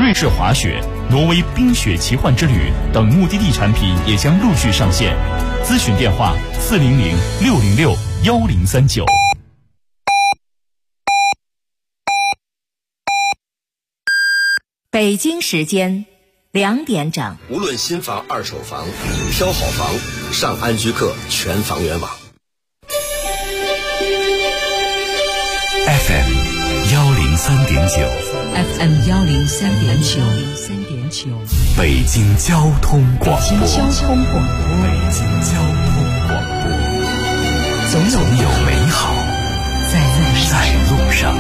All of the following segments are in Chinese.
瑞士滑雪、挪威冰雪奇幻之旅等目的地产品也将陆续上线。咨询电话400-606-1039。 北京时间2点整。 无论新房、二手房，挑好房上安居客全房源网。 FM 103.9 FM 103.9 北京交通广播。 北京交通广播。总有美好在路上。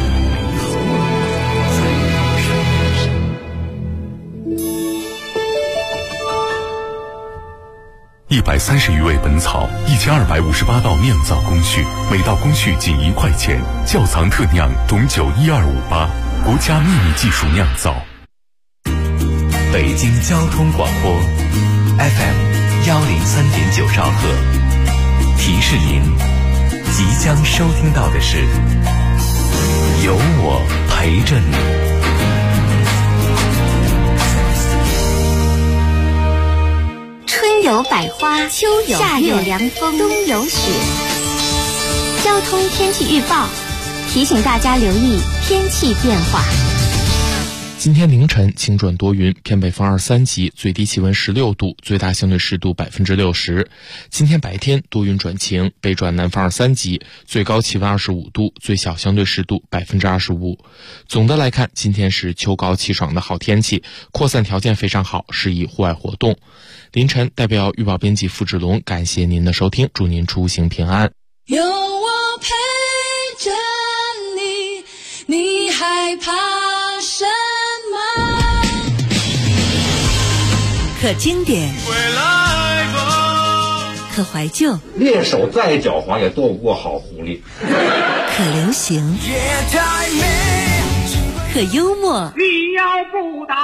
130余味本草，1258道酿造工序，每道工序仅1块钱。窖藏特酿董酒12588，国家秘密技术酿造。 北京交通广播 FM 103.9兆赫，提示您即将收听到的是有我陪着你。 春有百花，秋有夏有凉风，冬有雪。交通天气预报提醒大家留意天气变化。 今天凌晨晴转多云，偏北风2-3级，最低气温16度，最大相对湿度60%。今天白天多云转晴，北转南风2-3级，最高气温25度，最小相对湿度25%。总的来看，今天是秋高气爽的好天气，扩散条件非常好，适宜户外活动。凌晨代表预报编辑付志龙感谢您的收听，祝您出行平安。 有我陪着你，你害怕什么？ 可经典，可怀旧， 猎手再狡猾也斗不过好狐狸。 可流行，可幽默。 你要不打，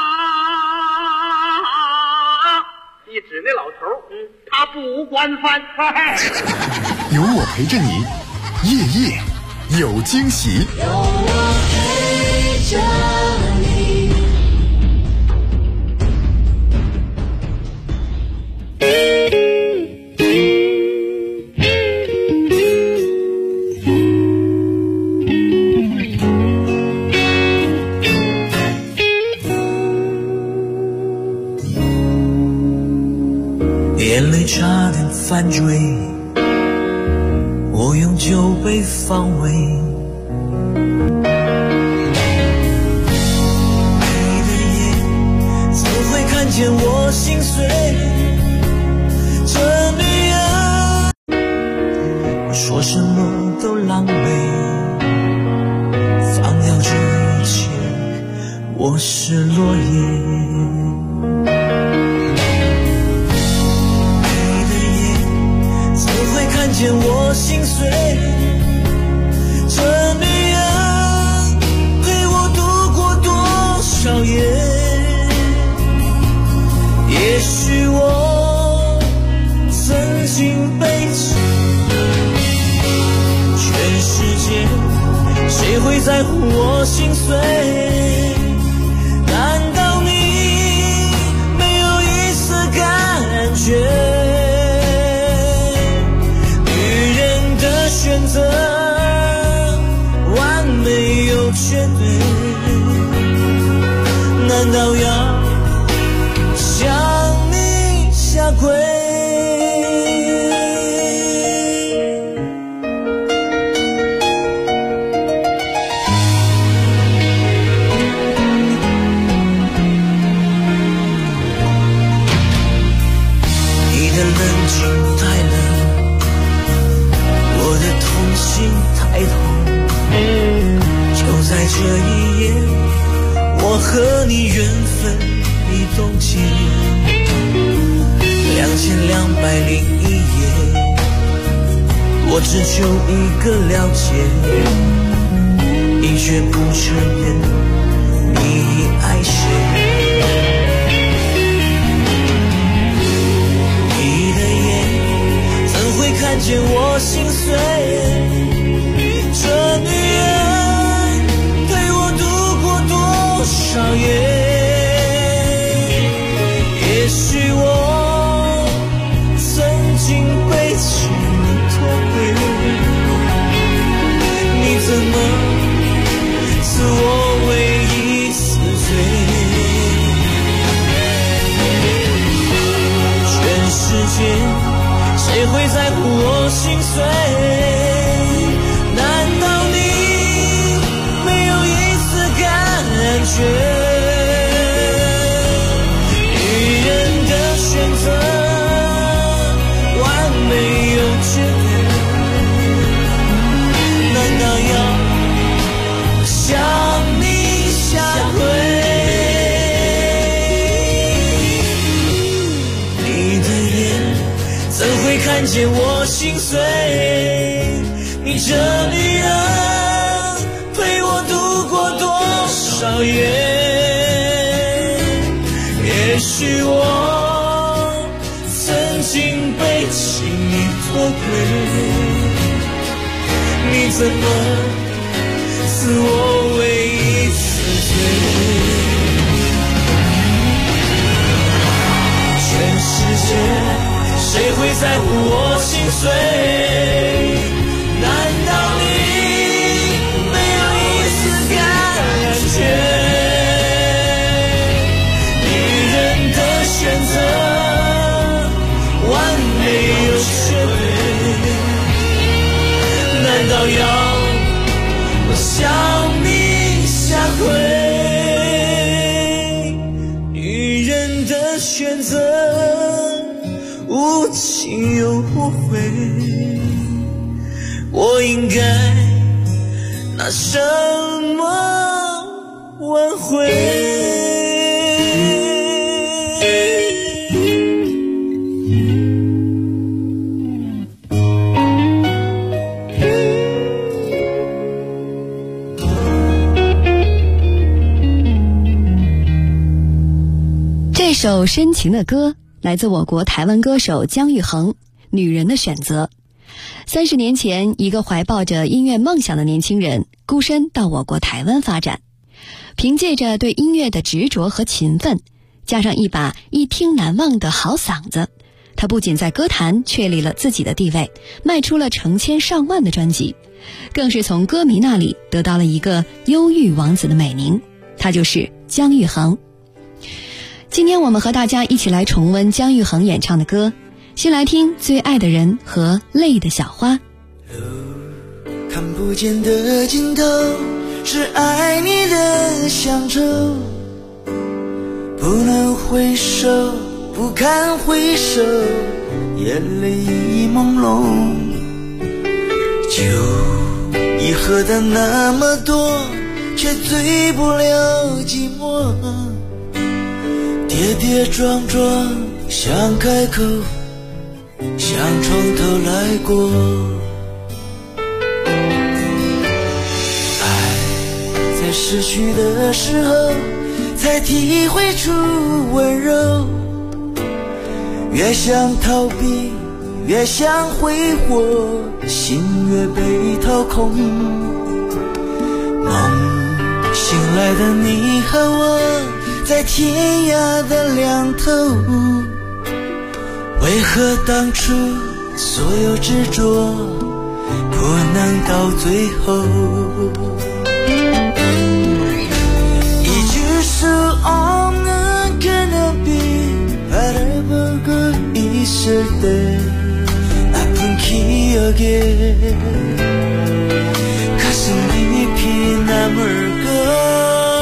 一指那老头，他不管饭菜。 有我陪着你，夜夜有惊喜。 有我陪着你。 眼泪差点翻追，我用酒杯防卫。你的眼怎会看见我心碎？这女人说什么都狼狈，放掉这一切，我是落叶。看见我心碎，这女人陪我度过多少夜？也许我曾经悲泣，全世界谁会在乎我心碎？难道你没有一丝感觉？选择完美有绝对，难道要向你下跪？你的冷静太冷，心太痛，就在这一夜，我和你缘分已冻结。2201夜，我只求一个了解，你却不承认你爱谁。你的眼怎会看见我心碎？这女人陪我度过多少夜？ 也许我曾经被情拖累，你怎么赐我唯一死罪？全世界谁会在乎我心碎？难道你没有一丝感觉？女人的选择完美又绝对，难道要向你下跪？你的眼怎会看见我心碎？你这女人陪我度过多少夜？也许我曾经被情意拖累，你怎么赐我唯一死罪？全世界谁会在乎我心碎？难道你没有一丝感觉？女人的选择完美又绝对，难道要我向你下跪？女人的选择无情又无悔，我应该拿什么挽回？ 这首深情的歌来自我国台湾歌手姜育恒，《女人的选择》。30年前，一个怀抱着音乐梦想的年轻人孤身到我国台湾发展，凭借着对音乐的执着和勤奋，加上一把一听难忘的好嗓子，他不仅在歌坛确立了自己的地位，卖出了成千上万的专辑，更是从歌迷那里得到了一个忧郁王子的美名，他就是姜育恒。今天我们和大家一起来重温姜育恒演唱的歌，先来听《最爱的人》和《泪的小花》。 看不见的尽头是爱你的乡愁，不能回首，不堪回首，眼泪已朦胧。酒已喝得那么多，却醉不了寂寞，跌跌撞撞想开口，想从头来过。爱在失去的时候才体会出温柔，越想逃避越想挥霍，心越被掏空。梦醒来的你和我在天涯的两头，为何当初所有执着不能到最后？一句说 I'm not gonna be 바라보고 있을 때 아픈 기억에 가슴 깊이 남을까?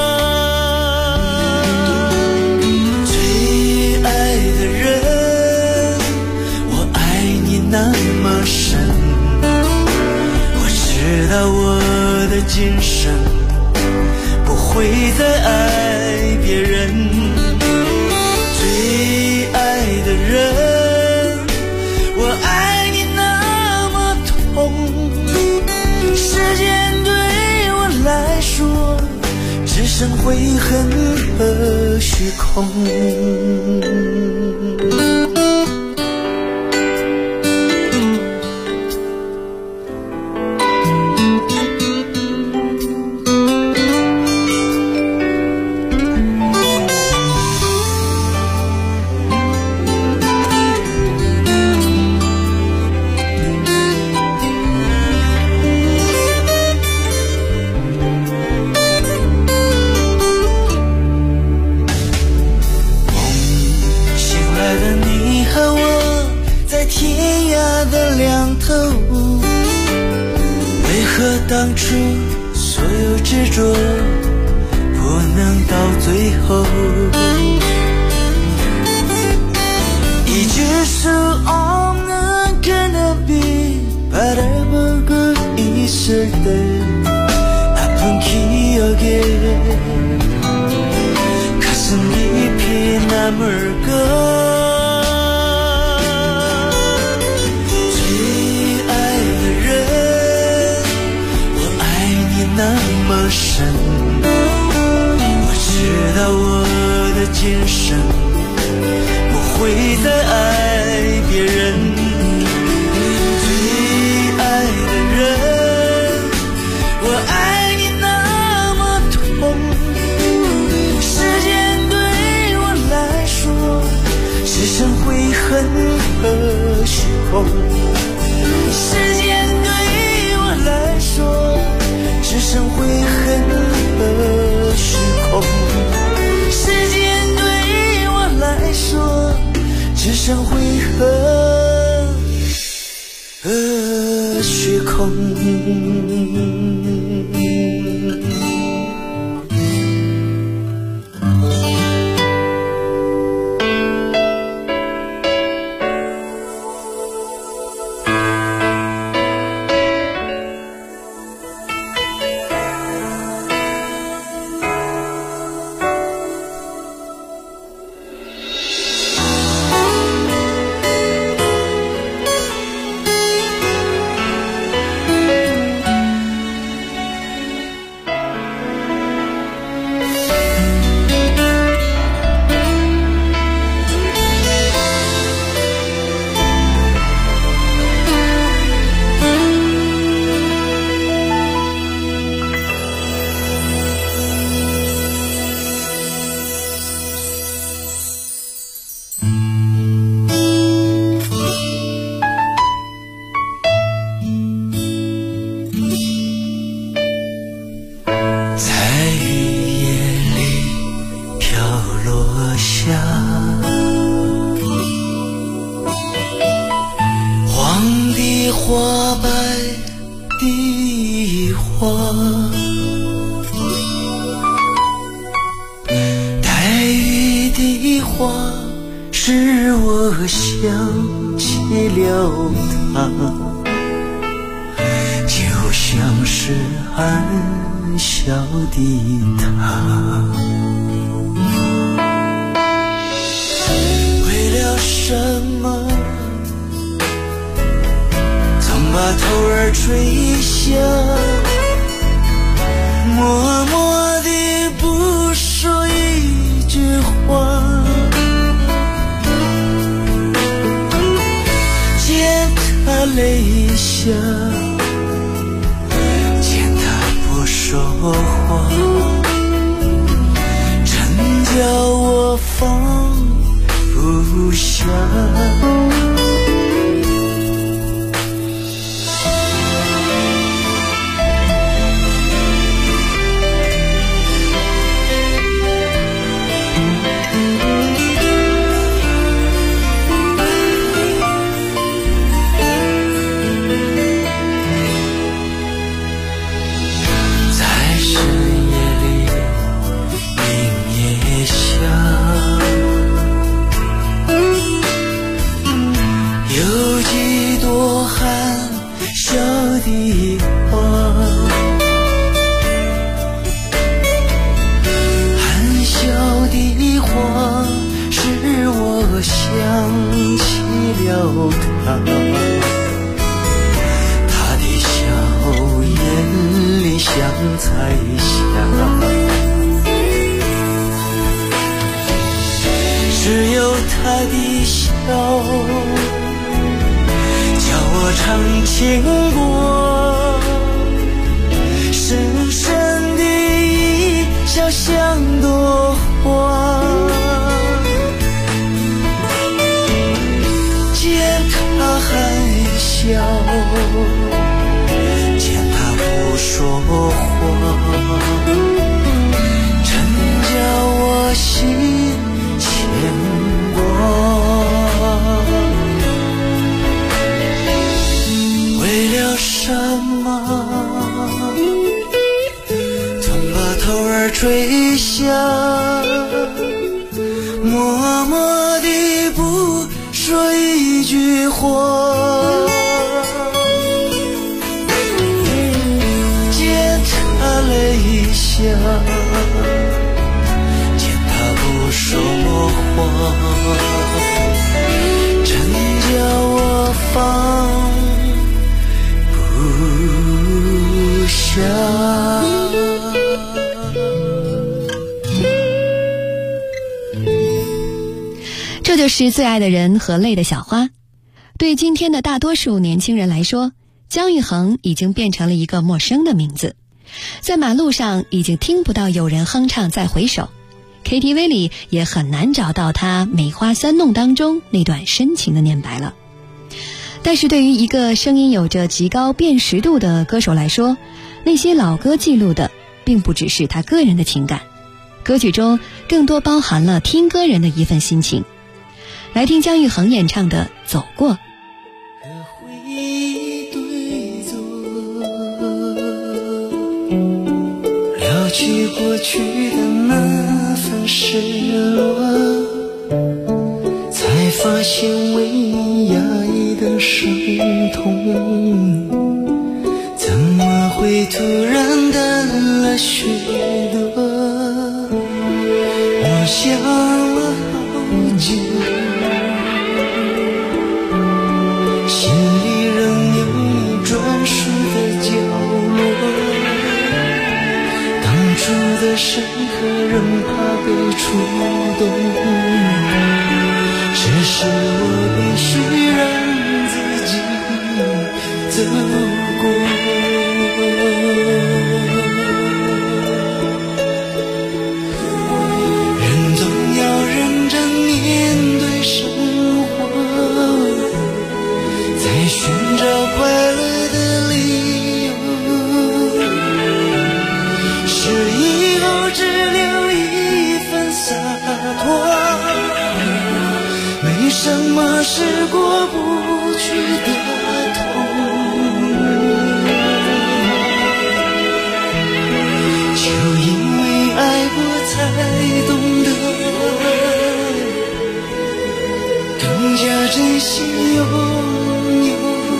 那么深，我知道我的今生不会再爱别人。最爱的人，我爱你那么痛，时间对我来说只剩悔恨和虚空。 头，为何当初所有执着不能到最后？一直说 I'm not gonna be 바라보고 있을 때 아픈 기억에 가슴 깊이 남을까?那么深，我知道我的今生不会再爱别人。最爱的人，我爱你那么痛，时间对我来说只剩悔恨和虚空。时间对我来说只剩悔恨和虚空，时间对我来说只剩悔恨和虚空。花白的花，带雨的花，使我想起了他，就像是暗笑的他。为了什么把头儿垂下，默默地不说一句话，见他泪下，见他不说话，真叫我放不下。他的笑眼里像彩霞，只有他的笑叫我唱情歌，深深的一笑像朵花，他含笑，见他不说话，真叫我心牵挂。 去火，见他泪下，见他不说谎，真叫我放不下。 这就是最爱的人和泪的小花。对今天的大多数年轻人来说，姜育恒已经变成了一个陌生的名字，在马路上已经听不到有人哼唱再回首， KTV 里也很难找到他梅花三弄当中那段深情的念白了。但是对于一个声音有着极高辨识度的歌手来说，那些老歌记录的并不只是他个人的情感，歌曲中更多包含了听歌人的一份心情。来听姜育恒演唱的《走过》。 回忆对坐，撩起过去的那份失落，才发现为你压抑的伤痛，怎么会突然淡了许多。我想了好久，心里仍有你专属的角落，当初的深刻仍怕被触动，只是我必须让自己走过。人总要认真面对生活，在寻找快乐的理由，是以后只留一份洒脱，没什么是过不去的痛，就因为爱过才懂得更加珍惜拥有，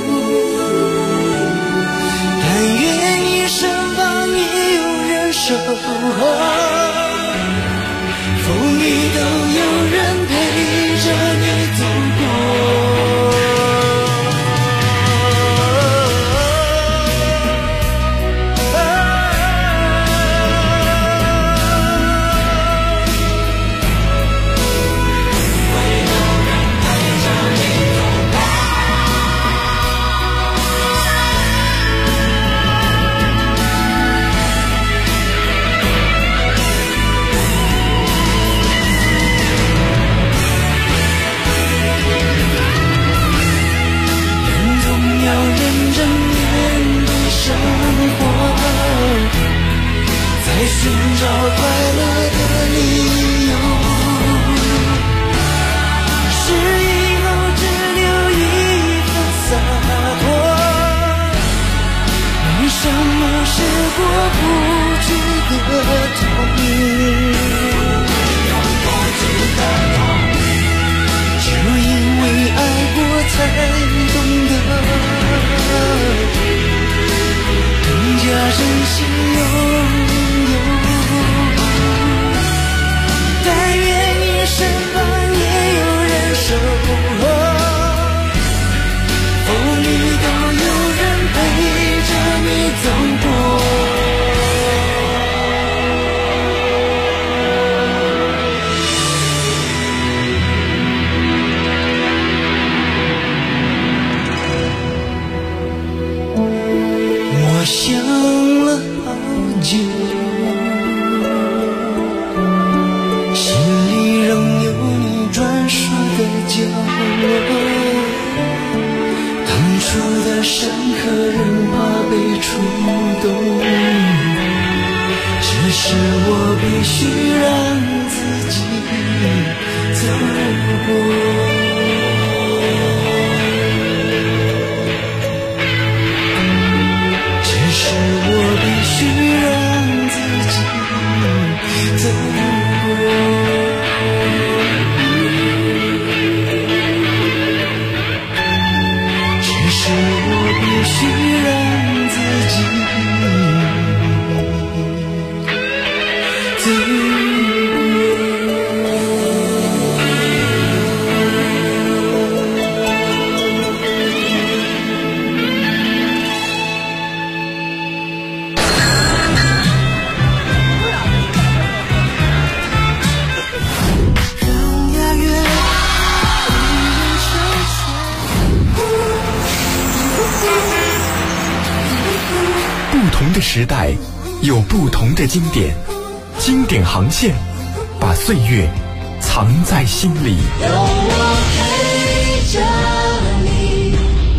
但愿你身旁也有人守候，风雨都有人陪着你走过。 的时代，有不同的经典，经典航线，把岁月藏在心里。 有我陪着你。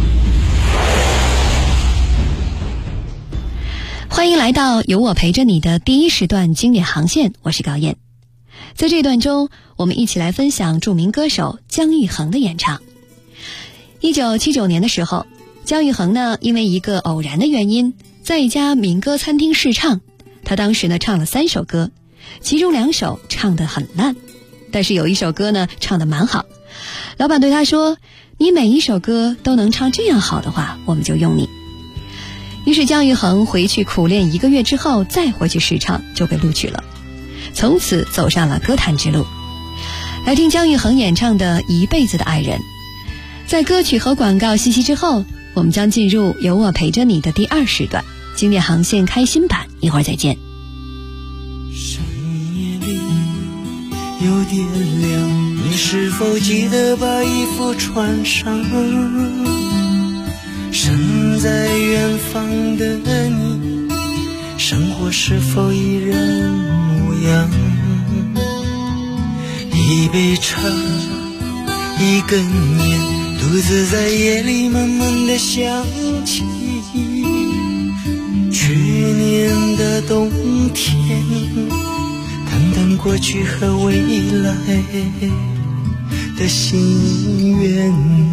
欢迎来到有我陪着你的第一时段经典航线，我是高燕。在这段中，我们一起来分享著名歌手姜育恒的演唱。1979年的时候，姜育恒呢，因为一个偶然的原因，在一家民歌餐厅试唱。他当时呢唱了3首歌，其中2首唱得很烂，但是有1首歌呢唱得蛮好。老板对他说：“你每一首歌都能唱这样好的话，我们就用你。”于是姜育恒回去苦练1个月之后，再回去试唱，就被录取了。从此走上了歌坛之路。来听姜育恒演唱的《一辈子的爱人》。在歌曲和广告信息之后，我们将进入有我陪着你的第2时段经典航线开心版，一会儿再见。 深夜里有点凉，你是否记得把衣服穿上？身在远方的你，生活是否依然模样？一杯茶，一根烟，独自在夜里慢慢的想起去年的冬天，谈谈过去和未来的心愿。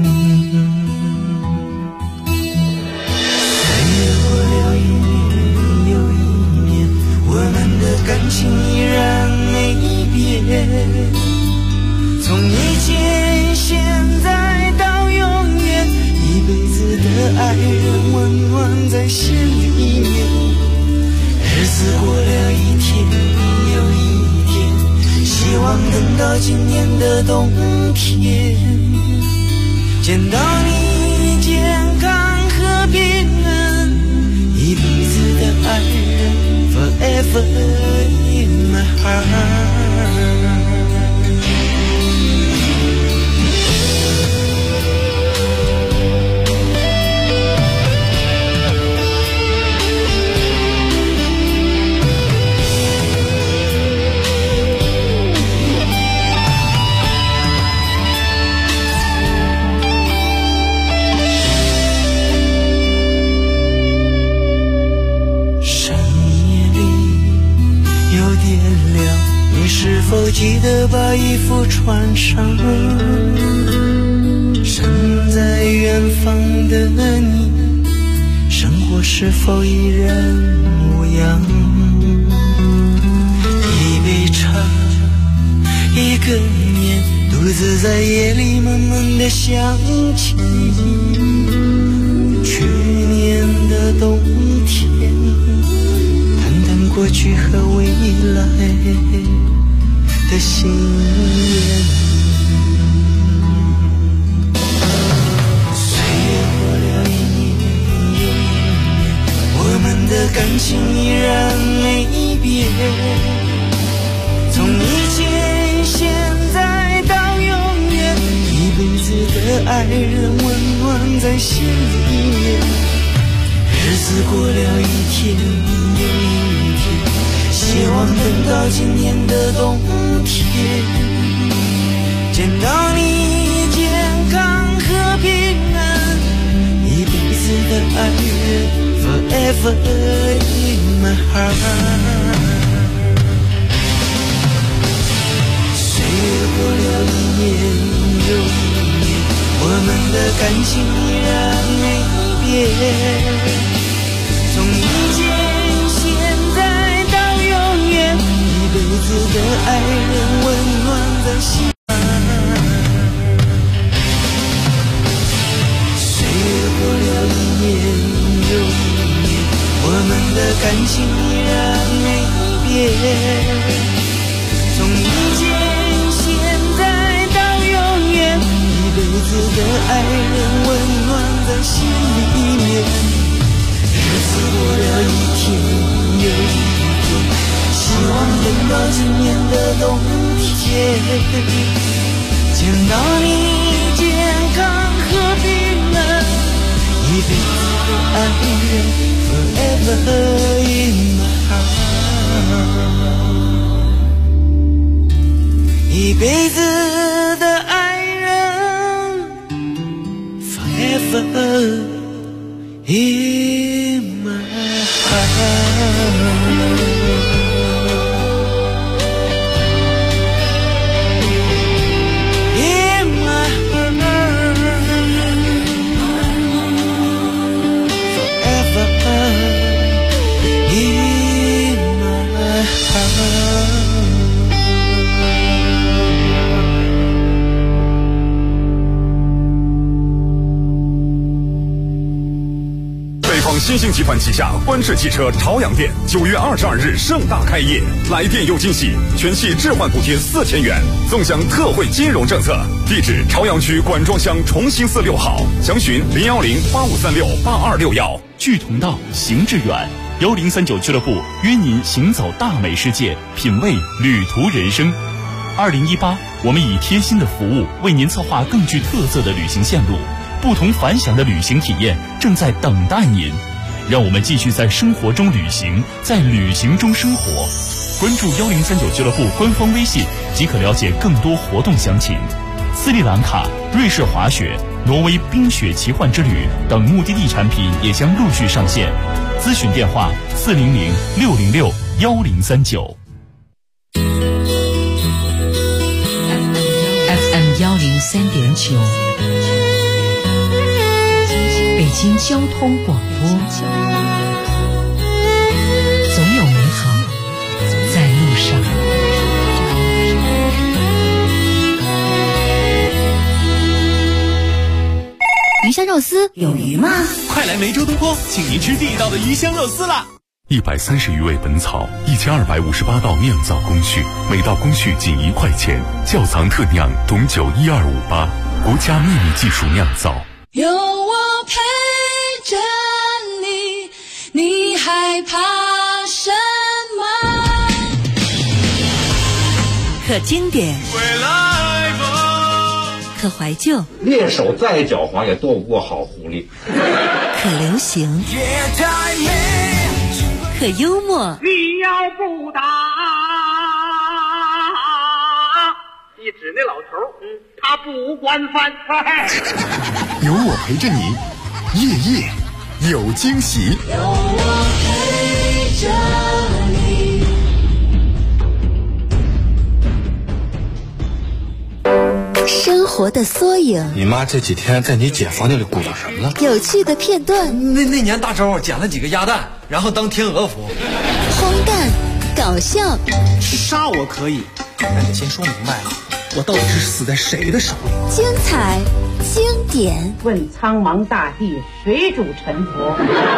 感情依然没变，从以前现在到永远，一辈子的爱人温暖在心里面。日子过了一天又一天，希望等到今年的冬天，见到你健康和平安，一辈子的爱人Forever in my heart。是否记得把衣服穿上？身在远方的你，生活是否依然模样？一杯茶，一根烟，独自在夜里慢慢的想起去年的冬天，谈谈过去和未来的心愿。岁月过了一年又一年，我们的感情依然没变，从以前现在到永远，一辈子的爱人温暖在心里面。日子过了一天又一天，希望等到今年的冬天，见到你健康和平安，一辈子的爱人 Forever in my heart。 岁月过了一年又一年，我们的感情依然没变，从以前现在到永远，一辈子的爱人温暖在心上。岁月过了一年又一年，我们的感情依然没变，从以前现在到永远，一辈子的爱人温暖在心里面。日子过了一天又一天，希望等到今年的冬天，见到你健康和平安，一辈子的爱人 Forever in my heart， 一辈子的爱人 ，forever in my heart。北方新兴集团旗下观致汽车朝阳店9月22日盛大开业，来店有惊喜，全系置换补贴4000元，纵享特惠金融政策。地址：朝阳区管庄乡重兴寺6号，详询01085368261。 志同道，行致远。1039俱乐部约您行走大美世界，品味旅途人生。2018，我们以贴心的服务为您策划更具特色的旅行线路，不同凡响的旅行体验正在等待您。让我们继续在生活中旅行，在旅行中生活。关注1039俱乐部官方微信即可了解更多活动详情。斯里兰卡、瑞士滑雪、挪威冰雪奇幻之旅等目的地产品也将陆续上线。咨询电话400-606-1039。 FM 103.9，北京交通广播，总有美好在路上。 鱼香肉丝有鱼吗？ 快来梅州东坡，请您吃地道的鱼香肉丝啦 ！130余味本草，1258道酿造工序，每道工序仅1块钱，窖藏特酿董酒12588，国家秘密技术酿造。 有我陪着你，你害怕什么？ 可经典，可怀旧， 猎手再狡猾也斗不过好狐狸。 可流行，可幽默。 你要不打，一指那老头，他不惯犯。 有我陪着你，夜夜有惊喜。 有我陪着你。 生活的缩影。 你妈这几天在你姐房间里鼓捣什么了？ 有趣的片段。 那年大招捡了几个鸭蛋，然后当天鹅服。 荒诞，搞笑。 杀我可以，但得先说明白了，我到底是死在谁的手里？ 精彩，经典。 问苍茫大地，谁主沉浮？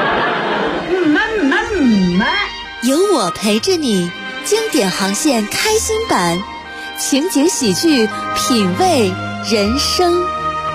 有我陪着你，经典航线开心版。情景喜剧，品味人生。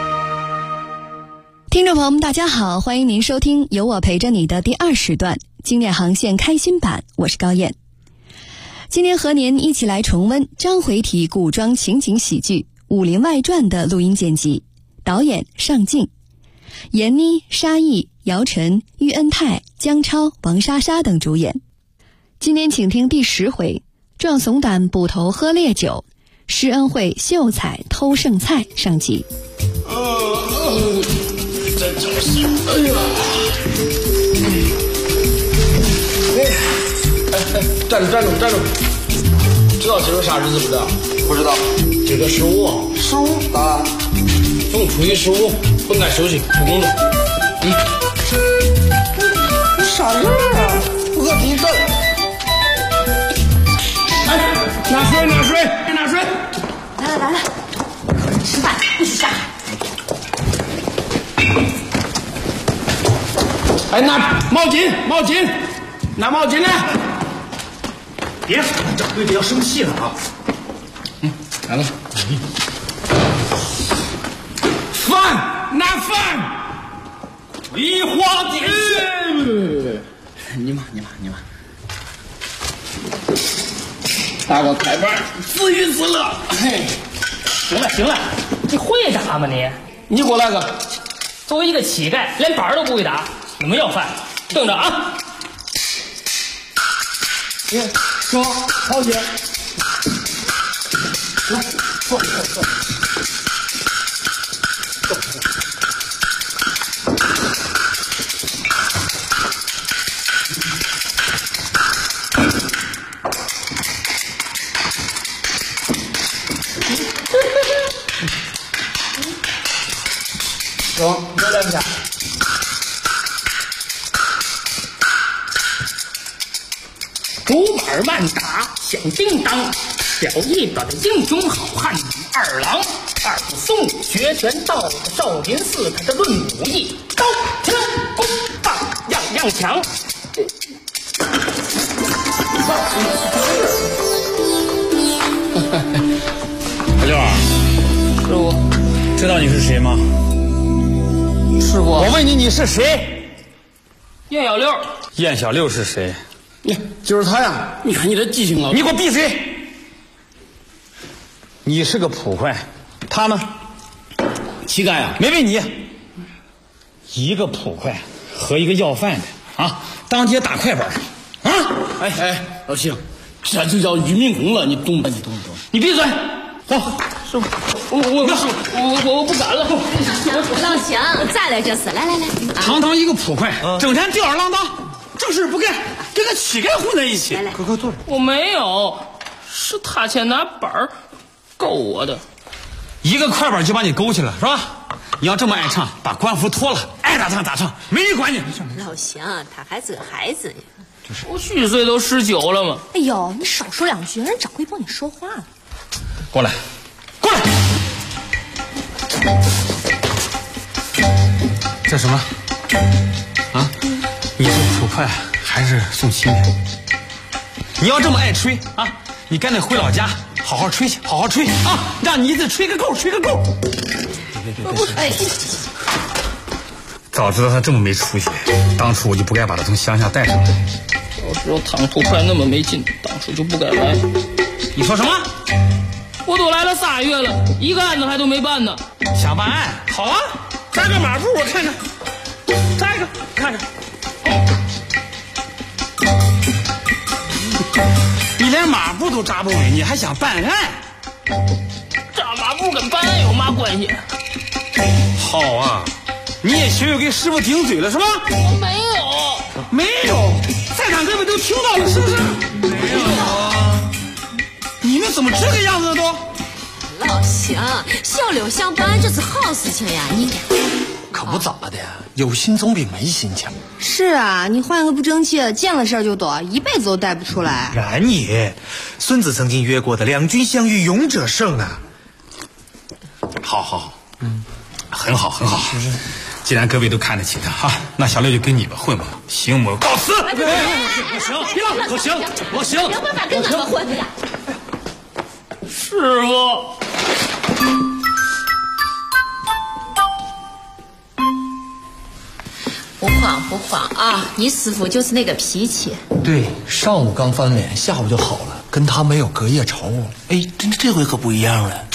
听众朋友们大家好，欢迎您收听有我陪着你的第2时段经典航线开心版，我是高燕。今天和您一起来重温章回体古装情景喜剧《武林外传》的录音剪辑，导演尚敬，闫妮、沙溢、姚晨、喻恩泰、姜超、王莎莎等主演。今天请听第10回，壮怂胆捕头喝烈酒，施恩惠秀才偷剩菜上集。 真找兴奋啊！站住！知道今儿啥日子不知道？不知道。这个15啊，逢初一15不该休息不工作。啥事儿啊？饿地震。哎，拿水！ 来了，客人吃饭不许下海。 哎，拿毛巾，拿毛巾来！ 别说了，掌柜的要生气了啊！ 来了。拿饭，梨花点心。你妈！打个开板，自娱自乐。嘿， 行了，你会打吗你？ 你给我来个。 作为一个乞丐，连板都不会打，怎么要饭？等着啊！ 说好些，来坐。走，再来一下。 竹板慢打响叮当，小一本的英雄好汉二郎，二不松学拳道，少林寺他的论武艺，刀枪弓棒样样强。 小六啊， 师傅， 知道你是谁吗？ 师傅， 我问你，你是谁？ 燕小六。 燕小六是谁？就是他呀！ 你看你这记性啊！ 你给我闭嘴！你是个捕快，他呢？ 乞丐啊！ 没问你。一个捕快和一个要饭的啊，当街打快板啊！ 哎，老邢，这就叫俞敏洪了，你懂不？你闭嘴！好，师傅，我不敢了。 老邢，再来这次，来， 堂堂一个捕快，整天吊儿郎当，正事不干，跟个乞丐混在一起。 来， 快坐着。 我没有，是他先拿板儿勾我的。 一个快板就把你勾起来是吧？你要这么爱唱，把官服脱了，爱打唱打唱，没人管你。 老邢，他还是个孩子呢。 我虚岁都19了嘛。 哎呦，你少说两句，人掌柜帮你说话呢。 过来。这什么？啊？你是捕快还是送亲的？你要这么爱吹啊，你赶紧回老家好好吹去，好好吹啊！让你一次吹个够。别！早知道他这么没出息，当初我就不该把他从乡下带上来。 早知道当捕快那么没劲，当初就不该来。 你说什么？ 我都来了3月了，一个案子还都没办呢。 想办案？好啊，扎个马步我看看。扎一个，看着。你连马步都扎不稳，你还想办案？ 扎马步跟办案有嘛关系？ 好啊，你也学会给师傅顶嘴了是吧？ 我没有，在场各位都听到了是不是？没有啊。你们怎么这个样子都？ 老邢，小六想办案这是好事情呀，你可不咋的，有心总比没心强。 是啊，你换个不争气，见了事儿就躲，一辈子都带不出来。 然也，孙子曾经约过的两军相遇，勇者胜啊。 好，很好。既然各位都看得起他哈，那小六就跟你们混吧。行，我告辞。不行，我行。 有办法跟俺们混呀？ 师傅。 不慌啊！你师傅就是那个脾气。 对，上午刚翻脸，下午就好了，跟他没有隔夜仇。哎，这回可不一样了。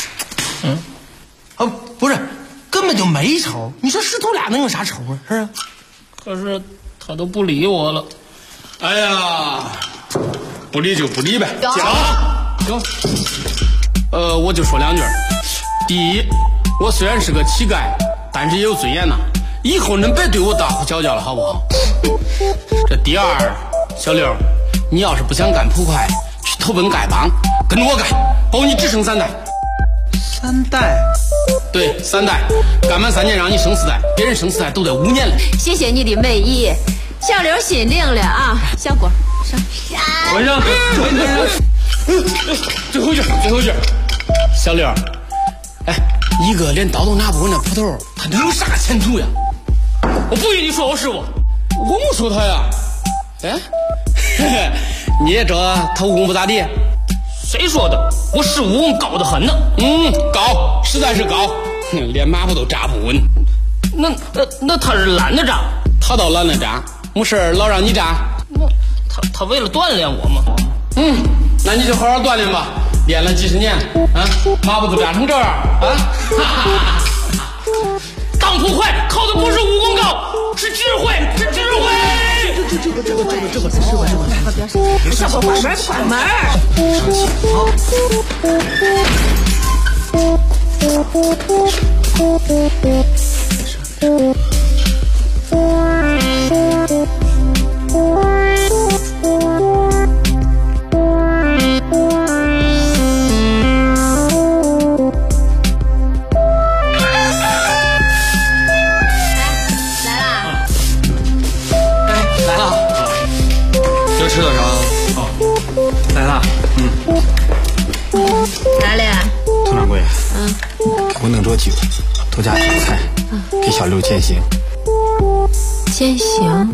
不是，根本就没仇。你说师徒俩能有啥仇啊？是啊。 可是他都不理我了。 哎呀，不理就不理呗。 行。我就说2句。第一，我虽然是个乞丐，但是也有尊严呐。以后恁别对我大呼小叫了，好不好？这第二，小六，你要是不想干捕快，去投奔丐帮，跟着我干，保你只剩3代。 3代？ 对，3代，干满3年让你升4代，别人升4代都得5年了。 谢谢你的美意，小六心领了啊，小郭上。 晚上，最后一句，小六，一个连刀都拿不稳的捕头，他能有啥前途呀？我不与你说我师傅，我没说他呀。你也知道他武功不咋地。谁说的？我师武功高得很呢。高，实在是高，连马步都扎不稳。那他是懒得扎，他倒懒得扎，没事老让你扎。他为了锻炼我嘛。那你就好好锻炼吧，练了几十年啊，马步都扎成这样啊！当捕快靠的不是武功高，是智慧，是智慧。 小宝关门，关门。 吃点啥？来了。 来了呀。 佟掌柜。给我弄桌酒，多加点菜，给小六践行。 践行？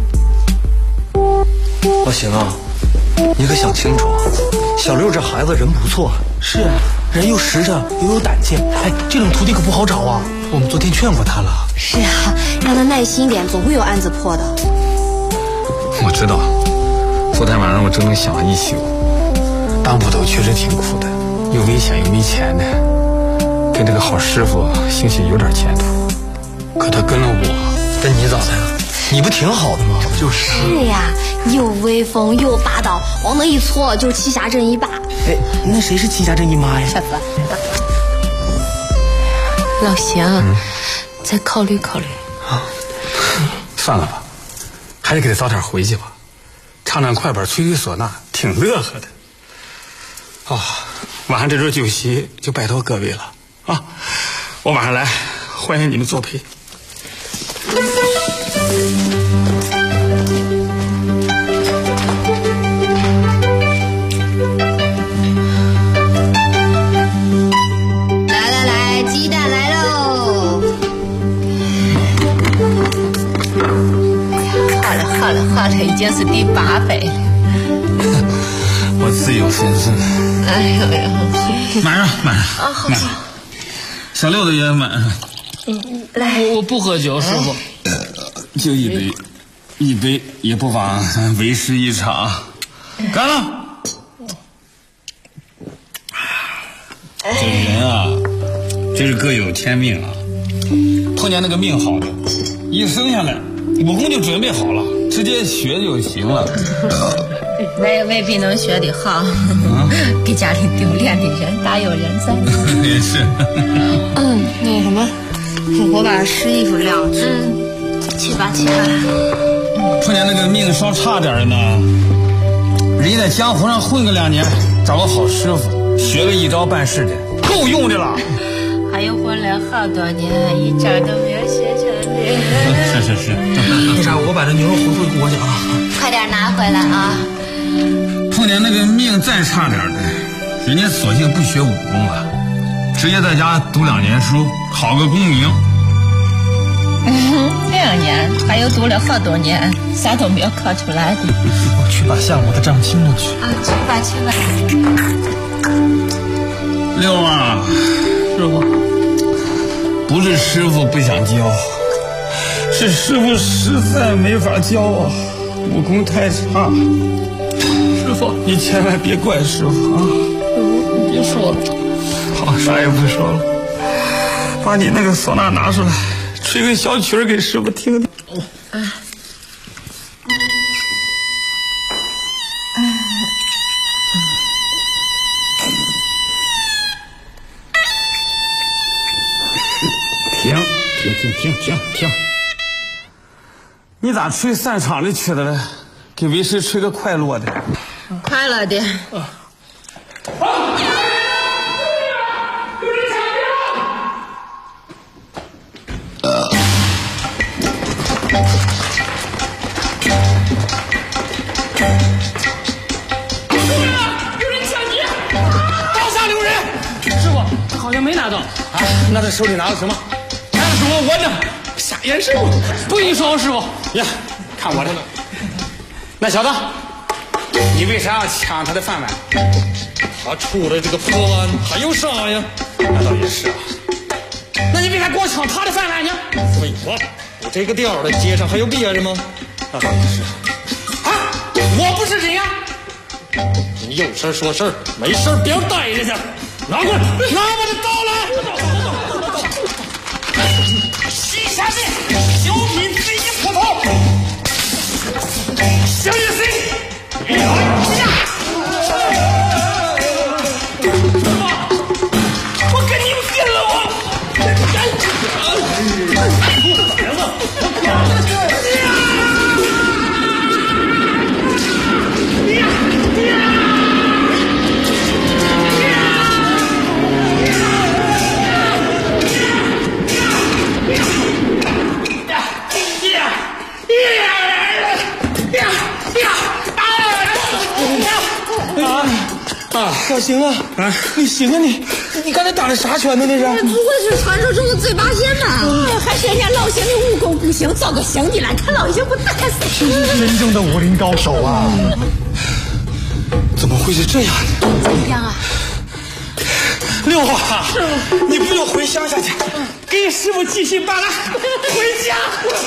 老邢啊，你可想清楚，小六这孩子人不错。是啊，人又实诚又有胆见。哎，这种徒弟可不好找啊。我们昨天劝过他了。 是啊，让他耐心点，总会有案子破的。 我知道。昨天晚上我整整想了一宿，当捕头确实挺苦的，又危险又没钱的，跟这个好师傅兴许有点前途，可他跟了我， 跟你咋的？你不挺好的吗？就是。 是呀，又威风又霸道，往那一搓就是栖霞镇一霸。 哎，那谁是栖霞镇一妈呀？ 小子，老邢，再考虑考虑。 算了吧，还是给他早点回去吧。唱唱快板，吹吹唢呐，挺乐呵的。晚上这桌酒席就拜托各位了啊！我晚上来，欢迎你们作陪。 来，鸡蛋来喽！ 喝了，已经是第8杯了。 我自有分寸。 哎呦， 满上。 好。 小六的也满上。 来， 我不喝酒，师傅。 就一杯也不枉为师一场。干了！这人啊，真是各有天命啊。碰见那个命好的，一生下来武功就准备好了，直接学就行了。 未必能学得好，给家里丢脸的人大有人在。 也是。 那什么，我把湿衣服晾了。 去吧。 碰见那个命稍差点的呢，人家在江湖上混个2年，找个好师傅，学个一招半式的，够用的了。 还有混了好多年，一招都没有学成的。 是。 那啥，我把这牛肉馄饨给我讲了， 快点拿回来啊！ 碰见那个命再差点的，人家索性不学武功了，直接在家读2年书，考个功名。 2年，还有读了好多年，啥都没有考出来的。 我去把项目的账清了去。 去吧。 六啊， 师傅， 不是师傅不想教，是师傅实在没法教啊，武功太差。师傅，你千万别怪师傅啊！ 你别说了。 好，啥也不说了，把你那个唢呐拿出来，吹个小曲儿给师傅听听。停！你咋吹散场的曲子了？给为师吹个快乐的。 快乐的。 那他手里拿的什么？拿的什么？我呢？瞎眼神！ 不跟你说，师傅呀，看我的。那小子，你为啥要抢他的饭碗？ 他出了这个破案，还有啥呀？ 那倒也是啊。那你为啥给我抢他的饭碗呢？ 废话，我这个调的，街上还有别人吗？ 那倒也是。啊，我不是人呀！ 你有事说事，没事别待着去。拿过来， 拿我的刀来！西夏面小品第一斧头。 行啊！你行啊你刚才打的啥拳呢？那是？ 不会是传说中的嘴巴仙吧？还嫌人家老邢的武功不行，找个兄弟来看老邢不打死？ 这是真正的武林高手啊！怎么会是这样的？ 怎么样啊？ 六啊，你不用回乡下去，给师傅继续扒拉，回家。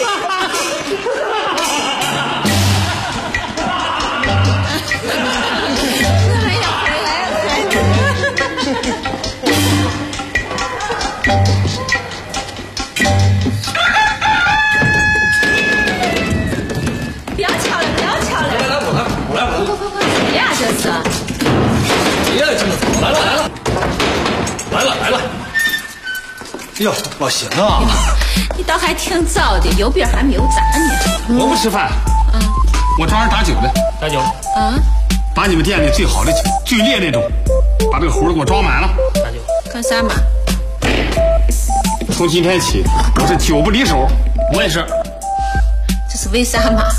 不要敲了，不要敲了！ 我来， 快！谁呀？这是？ 谁呀？这么来了！哟，老邢啊， 你倒还挺早的，油饼还没有炸呢。 我不吃饭，我专门打酒的。打酒啊？ 把你们店里最好的酒，最烈那种，把这个壶都给我装满了。 打酒干啥嘛？ 从今天起，我是酒不离手。我也是。 这是为啥嘛？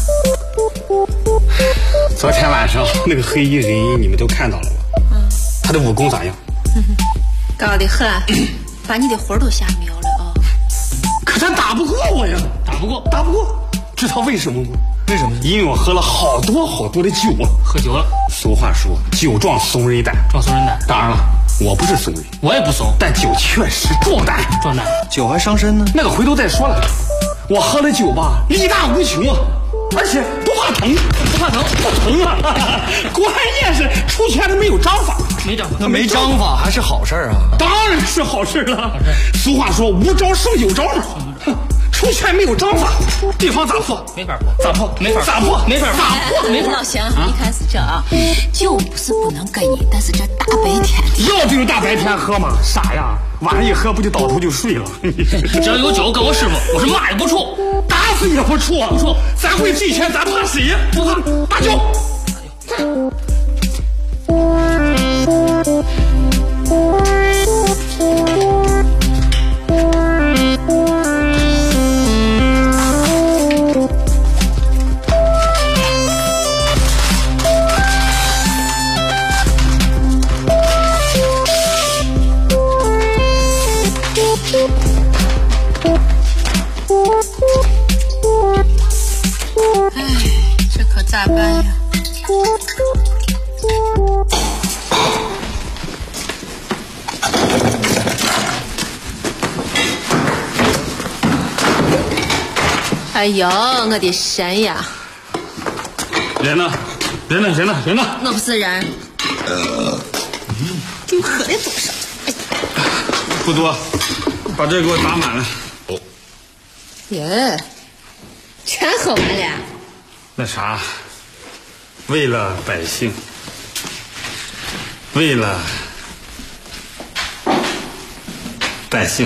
昨天晚上那个黑衣人，你们都看到了吧？他的武功咋样？ 高的很，把你的魂都吓没有了啊！ 可他打不过我呀，打不过，知道为什么吗？为什么？因为我喝了好多的酒啊！喝酒了。俗话说，酒壮怂人胆。当然了，我不是怂人，我也不怂，但酒确实壮胆。 酒还伤身呢。 那个回头再说了。我喝了酒吧，力大无穷啊，而且不怕疼啊！关键是出拳的没有章法。 那没章法还是好事啊？ 当然是好事了。俗话说无招胜有招嘛。出拳没有章法，对方咋破？没法破。咋破？没法咋破？没法破。 没法。老邢，你看是这啊，酒不是不能给你，但是这大白天的， 要就大白天喝嘛，傻呀！晚上一喝不就倒头就睡了？ 只要有酒跟我师傅，我是嘛也不怵， 打死也不怵啊！不怵，咱会这拳，咱怕谁呀？不怕，打酒。 这可咋办呀？哎呦，我的神呀！ 人呢？ 我不是人。就喝的多少？ 不多，把这给我打满了。 耶，全喝完了。 那啥，为了百姓，为了百姓。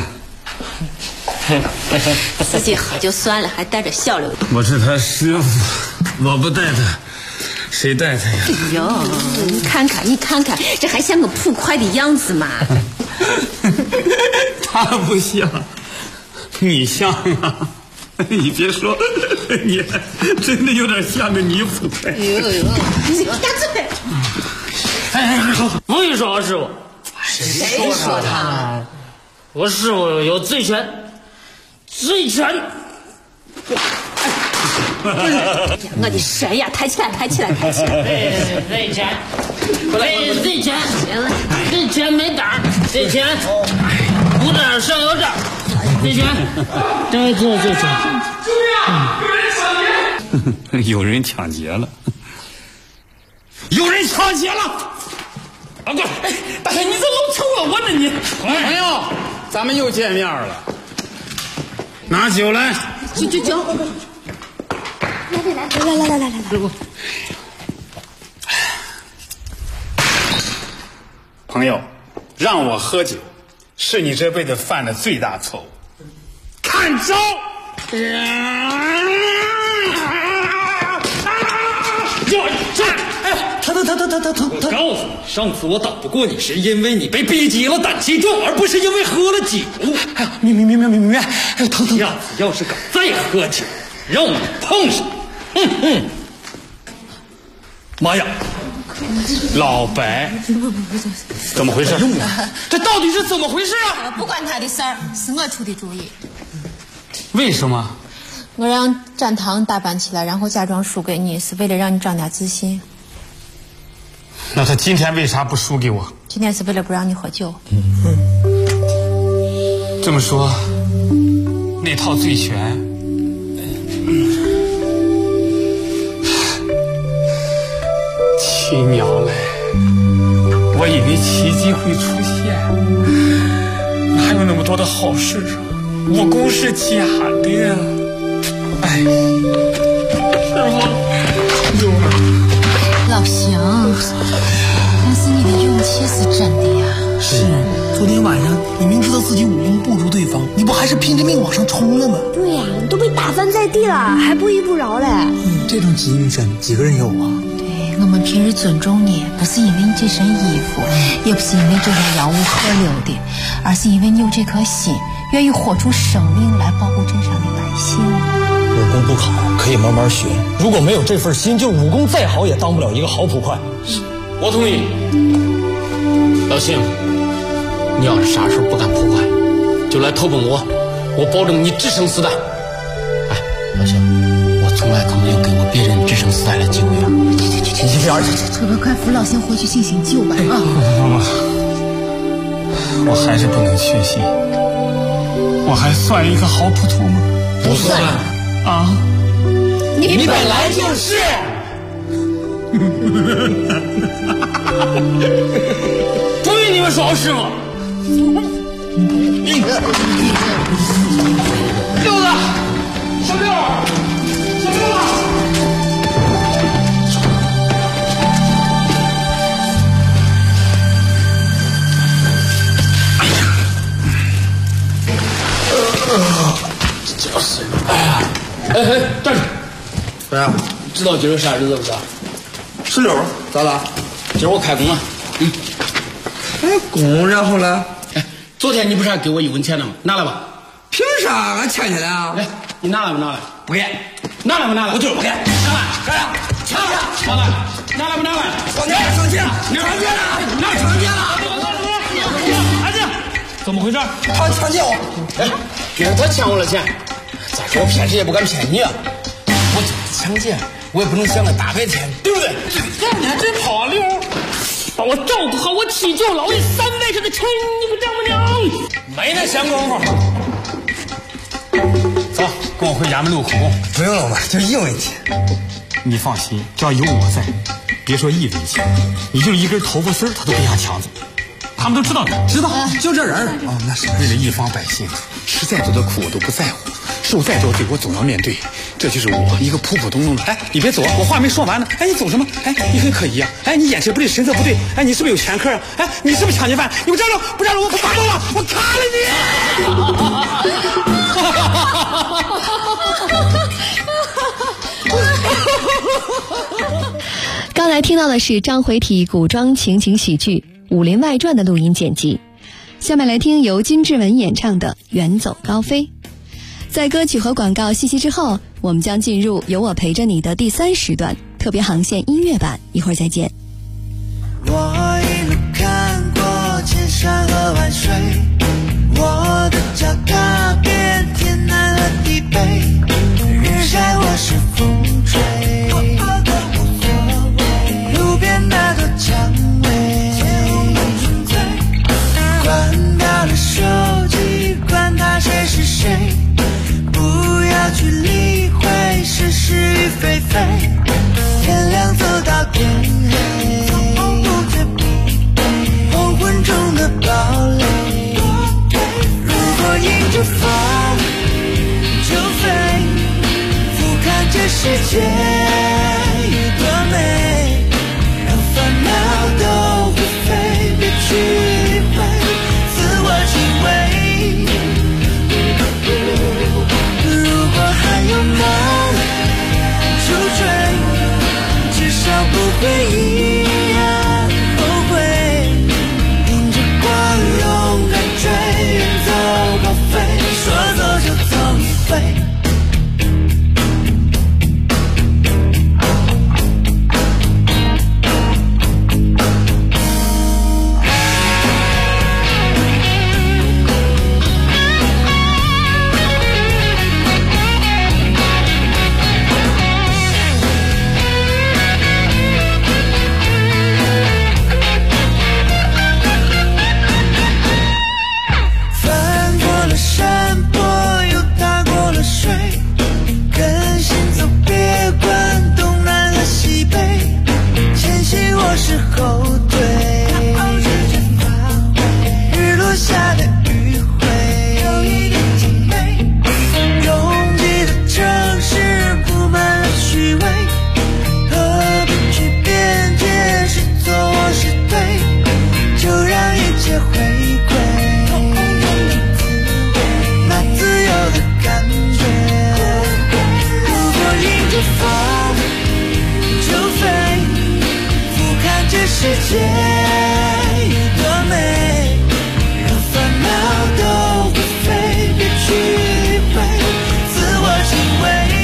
自己喝就算了，还带着笑溜。 我是他师傅，我不带他，谁带他呀？ 哎呦，你看看，这还像个捕快的样子吗？ 他不像，你像啊！你别说，你真的有点像个女捕快。 你打这呗！ 哎，好，我跟你说，我师傅， 谁说他？ 我师傅有醉拳。 我的神呀！抬起来！醉拳， 醉拳没胆，醉拳无胆胜有胆，醉拳，对，醉拳。 有人抢劫了！啊，过来！哎，大哥，你怎么瞅我呢？你朋友，咱们又见面了。拿酒来！ 酒！来！ 朋友，让我喝酒，是你这辈子犯的最大错误。看招！ 他告诉你，上次我打不过你，是因为你被逼急了，胆气重，而不是因为喝了酒。 哎呀，明白。哎呦，疼！ 下次要是敢再喝酒，让我碰上， 妈呀， 老白，怎么回事？这到底是怎么回事啊？ 不关他的事儿，是我出的主意。 为什么？ 我让展堂打扮起来，然后假装输给你，是为了让你长点自信。 那他今天为啥不输给我？ 今天是为了不让你喝酒。 这么说，那套醉拳，亲娘嘞！我以为奇迹会出现，哪有那么多的好事啊？武功是假的呀！哎，师傅， 老邢，但是你的勇气是真的呀。 是，昨天晚上你明知道自己武功不如对方，你不还是拼着命往上冲了吗？ 对呀，你都被打翻在地了，还不依不饶嘞。 这种精神几个人有啊？ 对，我们平日尊重你，不是因为你这身衣服，也不是因为这条吆五喝溜的，而是因为你有这颗心，愿意豁出生命来保护镇上的百姓。 武功不好可以慢慢学，如果没有这份心，就武功再好也当不了一个好捕快。 我同意。老邢，你要是啥时候不干捕快，就来投奔我，我保证你置生死地。哎，老邢，我从来可没有给过别人置生死地的机会啊！ 快扶老邢回去醒醒酒吧啊！ 我还是不能确信，我还算一个好捕头吗？ 不算啊！ 你本来就是。 终于你们说我是吗？六子，小六，小六啊！ 就是，哎，站住！ 谁呀？ 知道今儿啥日子不是 ？16，咋了？ 今儿我开工了。 开工，然后呢？ 哎，昨天你不是还给我1文钱了吗？拿来吧。 凭啥俺欠你的啊？ 来，你拿来不拿来？ 不给。 拿来不拿来？ 我就是不给。 拿来，干啥？抢去！拿来，拿来不拿来？ 上街了！上街了！上街了！ 安静！怎么回事？ 他强奸我！ 哎，别说他抢我了钱，再说我骗谁也不敢骗你啊！我就是抢劫，我也不能想个大白天，对不对？ 你还真跑啊，六！把我照顾好我七舅老爷300车的钱，你不丈母娘？ 没那闲工夫。 走，跟我回衙门录口供。 不用了吧，就1文钱。 你放心，只要有我在，别说1文钱，你就是一根头发丝他都别想抢走。他们都知道的，知道，就这人哦，那是为了一方百姓，吃再多的苦我都不在乎，受再多罪我总要面对。这就是我一个普普通通的。哎，你别走，我话没说完呢。哎，你走什么？哎，你很可疑啊。哎，你眼神不对，神色不对。哎，你是不是有前科啊？哎，你是不是抢劫犯？你不站住，不站住，我发动了，我卡了你！刚才听到的是章回体古装情景喜剧《武林外传》的录音剪辑，下面来听由金志文演唱的《远走高飞》。在歌曲和广告信息之后，我们将进入有我陪着你的第3时段特别航线音乐版，一会儿再见。 我一路看过千山和万水，我的脚踏遍天南和地北，日晒或是风吹，路边那朵蔷薇，关掉了手机，管他谁是谁，不要去理会是是与非非，天亮走到天黑，黄昏中的堡垒，如果迎着风就飞，俯瞰这世界有多美，让烦恼都会飞，别去理会自我敬畏，如果还有梦就追，至少不会依然后悔，迎着光勇敢追，远走高飞，说走就走一回。 吹，跟心走，别管东南和西北，前行或是后退，日落下的余晖，有一点凄美，拥挤的城市布满了虚伪，何必去辩解是错或是对，就让一切回归那自由的感觉。如果迎着风就飞，俯瞰这世界有多美，让烦恼都会飞，别去理会自我敬畏。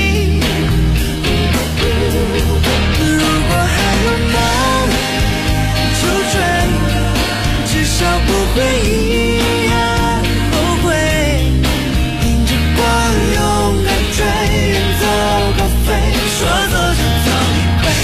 如果还有梦就追，至少不会一样后悔，迎着光勇敢追，远走高飞，说走就走一回。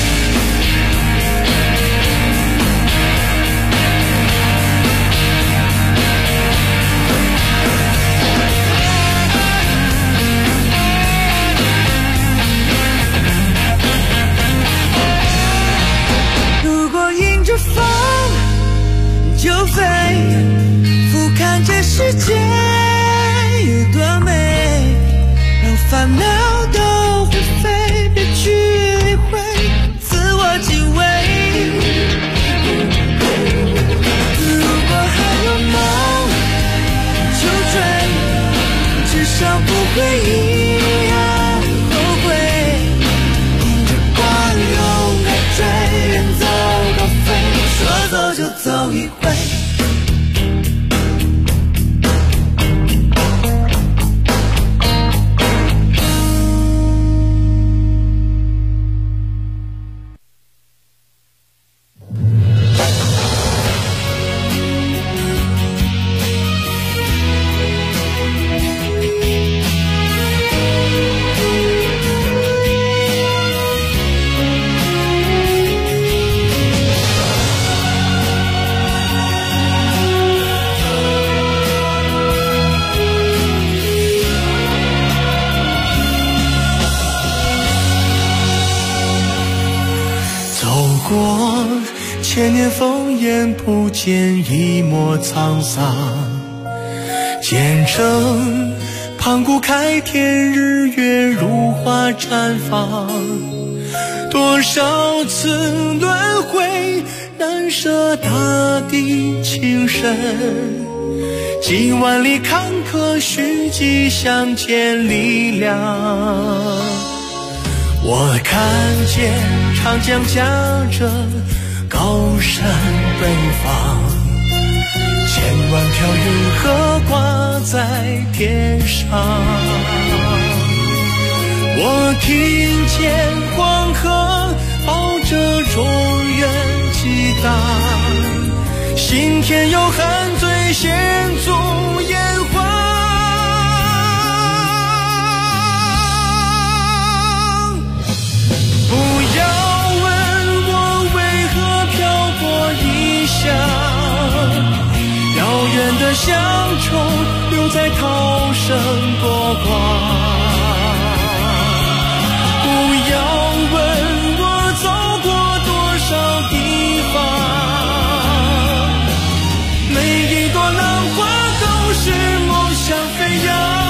如果迎着风就飞，俯瞰这世界有多美，让烦恼都会飞，别去理会自我敬畏。如果还有梦就追，至少不会一样后悔，迎着光勇敢追，远走高飞，说走就走一回。千年烽烟不见一抹沧桑，见证盘古开天，日月如花绽放，多少次轮回，难舍大地情深，几万里坎坷，虚迹相见力量。我看见长江夹着高山奔放，千万条云河挂在天上。我听见黄河抱着中原激荡，心田有恨最险阻烟花。不要问我为何漂泊异乡，遥远的乡愁留在涛声波光。不要问我走过多少地方，每一朵浪花都是梦想飞扬。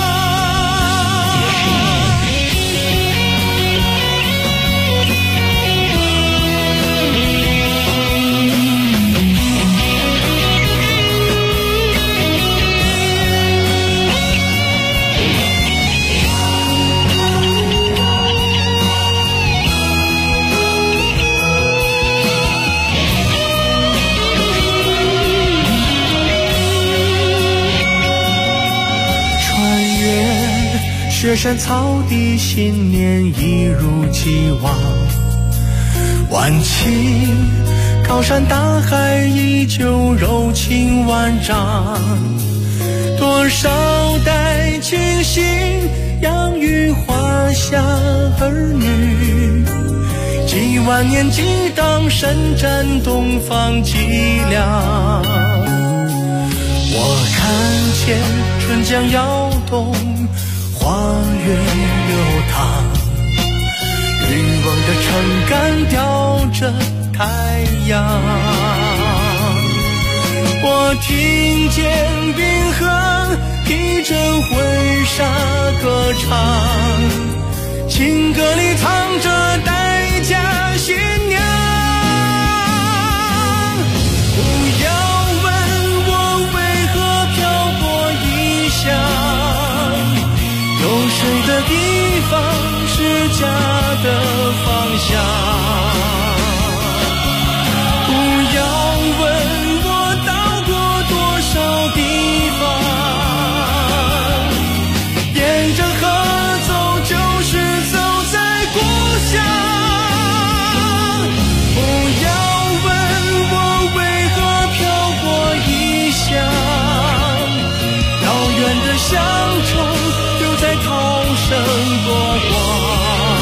雪山草地，信念一如既往。万顷高山大海，依旧柔情万丈。多少代清新，养育华夏儿女。几万年激荡，深占东方脊梁。我看见春江摇动， 花月流淌，欲望的撑杆吊着太阳。我听见冰河披着婚纱歌唱，情歌里藏着待嫁新娘。不要问我为何漂泊异乡，有水的地方是家的方向。不要问我到过多少地方，沿着河走就是走在故乡。不要问我为何漂泊异乡，遥远的乡愁留在涛声波光。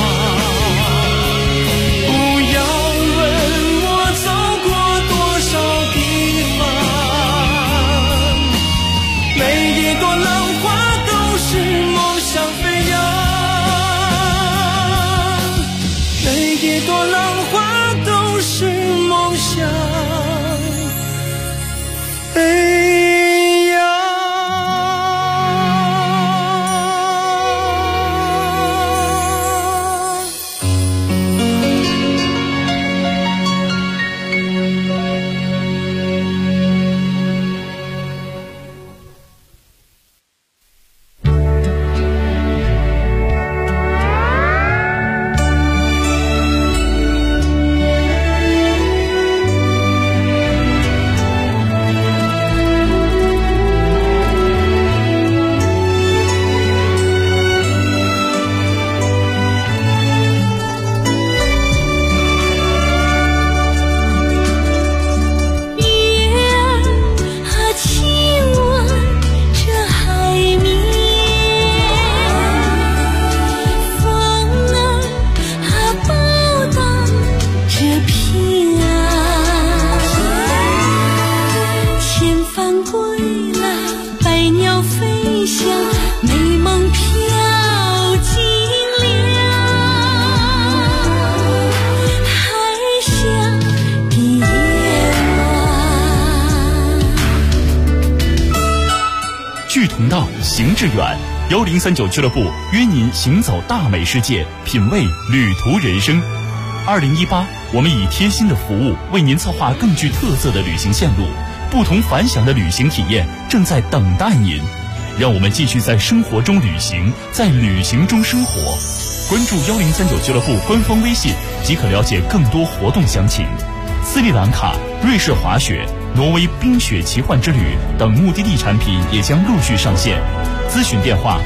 行致远，1039俱乐部约您行走大美世界，品味旅途人生。2018，我们以贴心的服务为您策划更具特色的旅行线路，不同凡响的旅行体验正在等待您。让我们继续在生活中旅行，在旅行中生活。关注1039俱乐部官方微信即可了解更多活动详情。斯里兰卡、瑞士滑雪、挪威冰雪奇幻之旅等目的地产品也将陆续上线。咨询电话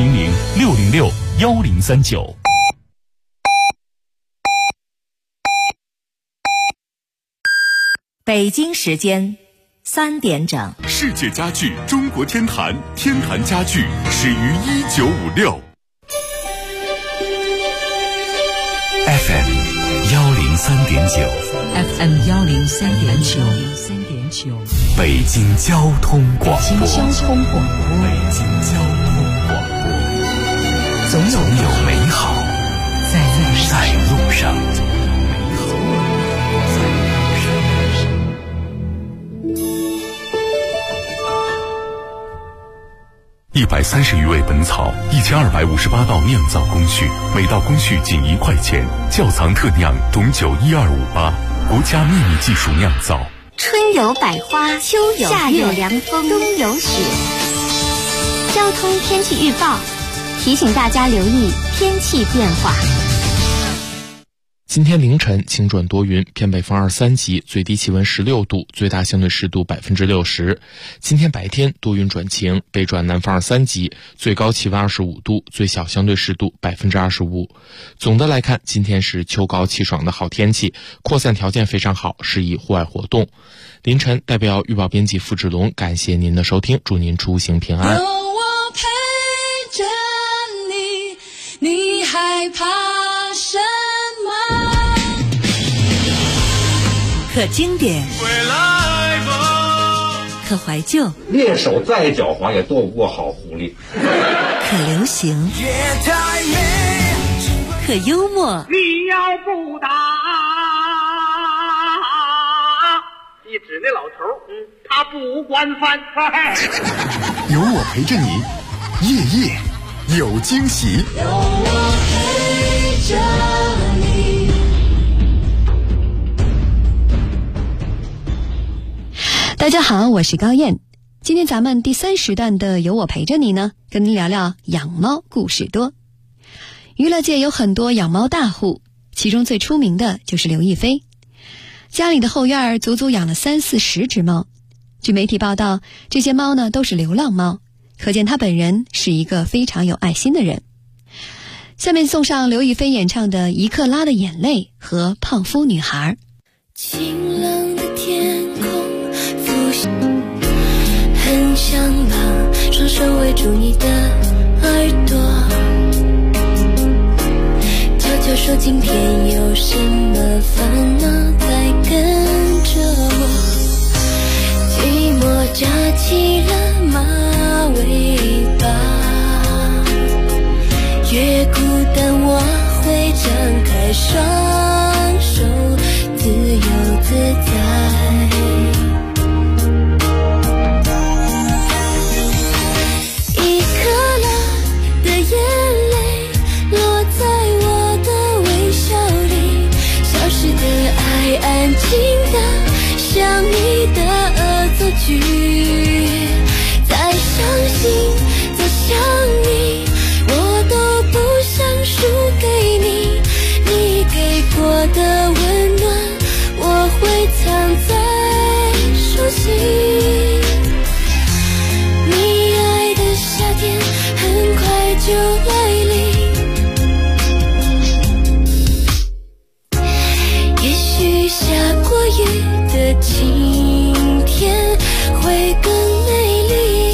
400-606-1039。 北京时间3点整。 世界家具中国天坛，天坛家具始于1956。 FM 103.9 FM 103.9， 北京交通广播。 北京交通广播。 总有美好在路上。130余味本草，1258道酿造工序，每道工序仅1块钱。窖藏特酿董酒12588，国家秘密技术酿造。 春有百花，秋有夏有凉风，冬有雪。交通天气预报提醒大家留意天气变化。 今天凌晨晴转多云，偏北风2、3级，最低气温16度，最大相对湿度60%。今天白天多云转晴，北转南风2、3级，最高气温25度，最小相对湿度25%。总的来看，今天是秋高气爽的好天气，扩散条件非常好，适宜户外活动。凌晨代表预报编辑付志龙，感谢您的收听，祝您出行平安。 有我陪着你，你害怕什么？ 可经典，可怀旧， 猎手再狡猾也躲不过好狐狸。 可流行，可幽默。 你要不打，一指那老头，他不管饭。 有我陪着你，夜夜有惊喜。 有我陪着你。 大家好，我是高燕。今天咱们第3时段的有我陪着你呢，跟您聊聊养猫故事多。娱乐界有很多养猫大户，其中最出名的就是刘亦菲。家里的后院足足养了30-40只猫。据媒体报道，这些猫呢都是流浪猫，可见她本人是一个非常有爱心的人。下面送上刘亦菲演唱的《1克拉的眼泪》和《胖夫女孩》。 晴朗的天空浮现，很想把双手围住你的耳朵，悄悄说今天有什么烦恼在跟着我，寂寞扎起了马尾巴，越孤单我会张开双手，自由自在。1克拉的眼泪落在我的微笑里，消失的爱安静的像你的恶作剧，再伤心再想你，我都不想输给你，你给过的温暖我会藏在手心。你爱的夏天很快就来临，也许下过雨的晴天会更美丽。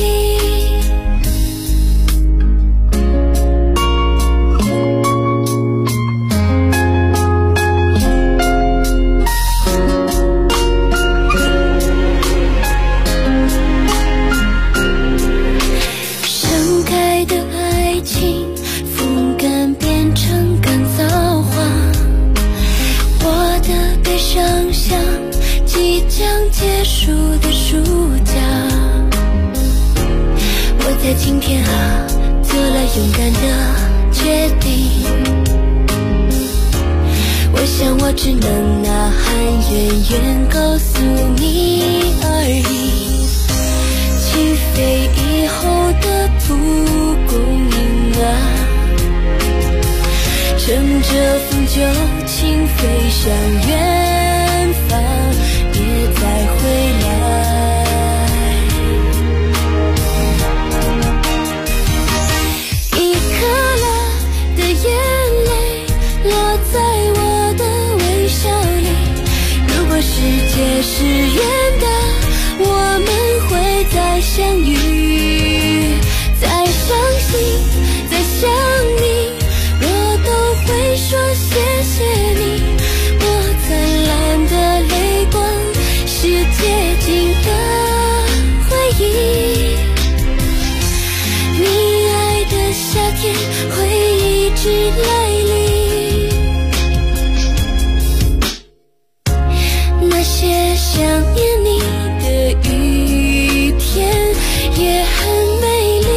盛开的爱情风干变成干燥花，我的悲伤像即将结束的暑假，我在今天做了勇敢的决定，我想我只能呐喊远远告诉你而已，起飞以后的蒲公英啊，乘着风就请飞向远方，别再回来。1克拉的眼泪落在我的微笑里，如果世界是圆的，我们会再相遇，再伤心再想你，我都会说谢谢你，我灿烂的泪光是洁净的回忆，你爱的夏天会一直来临，那些想念你的雨天也很美丽，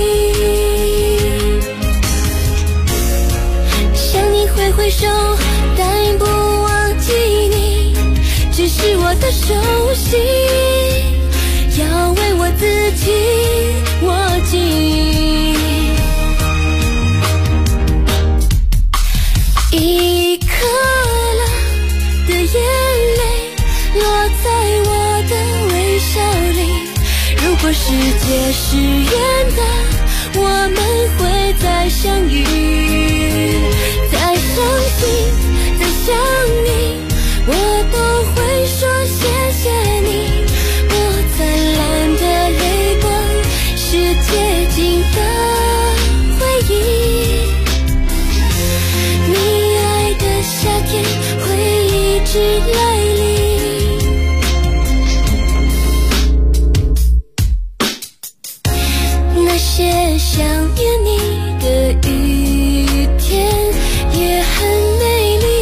向你挥挥手，但不忘记你，只是我的手心要为我自己握紧。1克拉的眼泪落在我的微笑里，如果世界是圆的，我们会再相遇，再伤心再想你，我都会说谢谢你，我灿烂的泪光是洁净的回忆，你爱的夏天会一直来临，那些想念你的雨天也很美丽。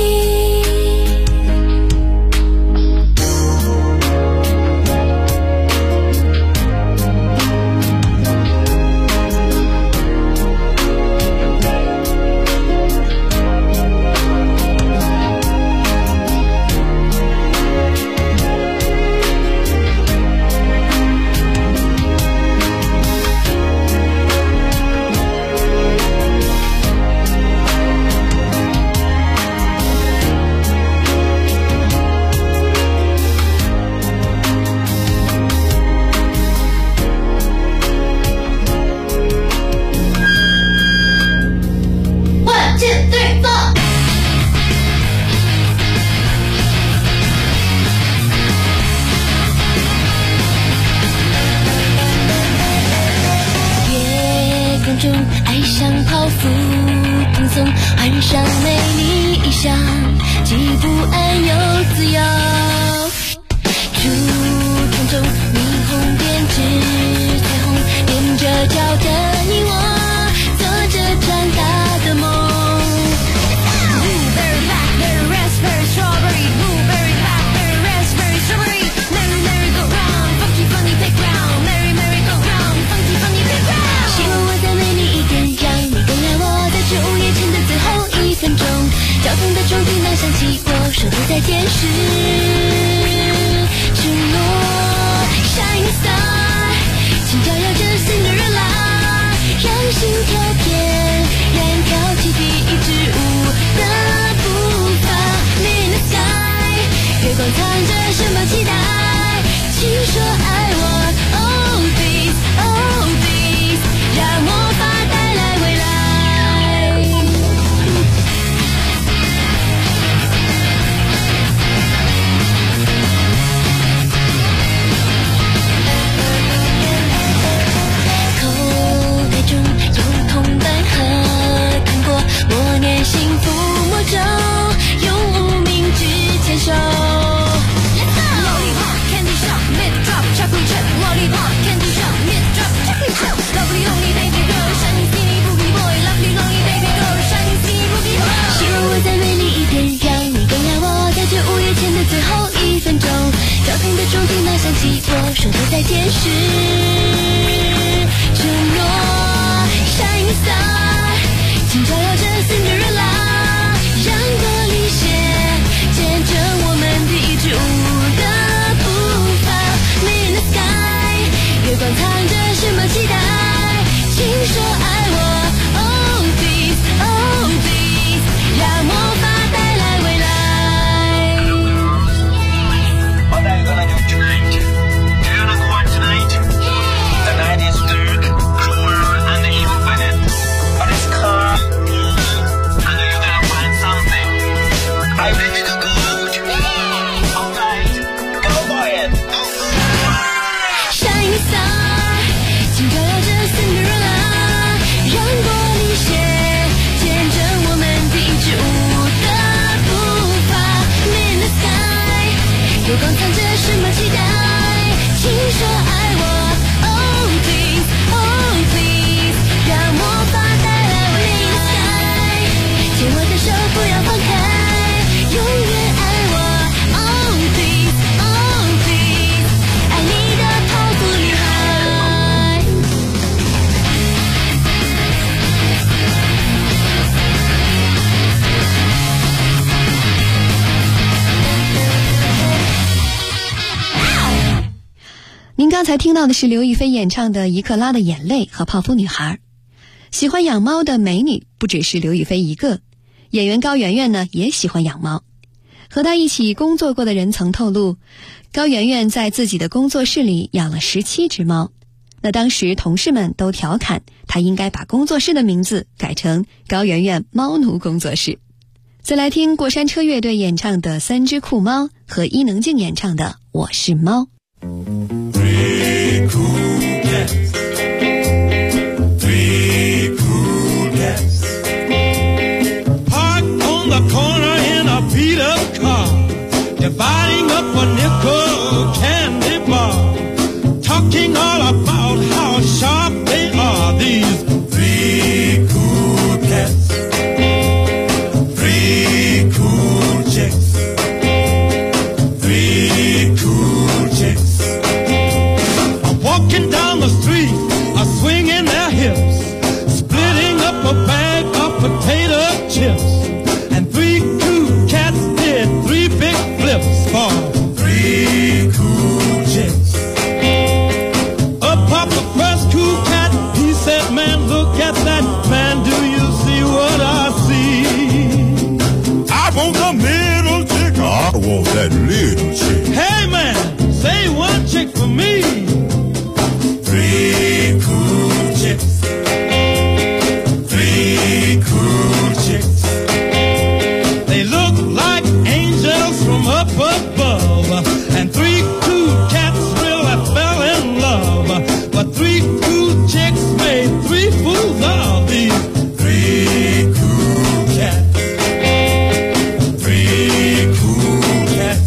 爱上泡芙，蓬松换上美丽衣裳，既不安又自由。竹筒中霓虹编织彩虹，踮着脚的你我，做着长大的梦。Blueberry, blackberry, raspberry, strawberry, blueberry, blackberry, raspberry, strawberry. Merry, merry go round, funky, funny playground. Merry, merry go round, funky, funny playground. 希望我再美丽一点，让你更爱我，在午夜前的最后1分钟，交通的钟叮当响起，我说的再见时承诺。Shining star， 请照耀着Cinderella，让心跳变，燃跳起第一支舞的步伐。In the sky， 月光藏着什么期待？请说爱我。Oh please， oh please， 让魔法带来未来。口袋中有铜板和糖果，默念幸福魔咒，用无名指牵手。Lollipop candy shop mid drop chocolate chip Lollipop candy shop mid drop chocolate chip Lovely lonely baby girl shiny skinny boogie boy Lovely lonely baby girl shiny skinny boogie boy。 希望我再美丽一点，让你更爱我，在这午夜前的最后1分钟，交通的钟叮当响起，我说的再见时承诺。Shining star， 请照耀着Cinderella， 让玻璃鞋见证我们第一支舞的步伐。In the sky， 月光藏着什么期待？请说爱我。Oh please， oh please， 让魔法带来未来。 What are you gonna do tonight? Do you wanna go out tonight? The night is dark, cruel, and infinite, but it's calm. I know you're gonna find something. Are you ready to go out? Alright, go for it. Shining star， 请照耀着Cinderella， 让玻璃鞋见证我们第一支舞的步伐。In the sky， 月光藏着什么期待？请说爱我。Oh please， oh please， 让魔法带来未来。In the sky， 牵我的手不要放开，永远爱我。Oh please， oh please， 爱你的泡芙女孩。 您刚才听到的是刘亦菲演唱的《一克拉的眼泪》和《泡芙女孩》。喜欢养猫的美女不只是刘亦菲一个，演员高圆圆呢也喜欢养猫。和她一起工作过的人曾透露，高圆圆在自己的工作室里养了17只猫。那当时同事们都调侃她应该把工作室的名字改成高圆圆猫奴工作室。再来听过山车乐队演唱的《3只酷猫》和伊能静演唱的《我是猫》。 Three cool cats, 3 cool cats, parked on the corner in a beat-up car, dividing up a nickel candy bar, talking all about how sharp they are. at that man, do you see what I see? I want the middle chick. I want that little chick. Hey man, say one chick for me. 3 cool chicks. 3 cool chicks. They look like angels from up above. And 3 cool cats really fell in love. But 3 cool chicks made 3 fools of these 3 cool cats. 3 cool cats.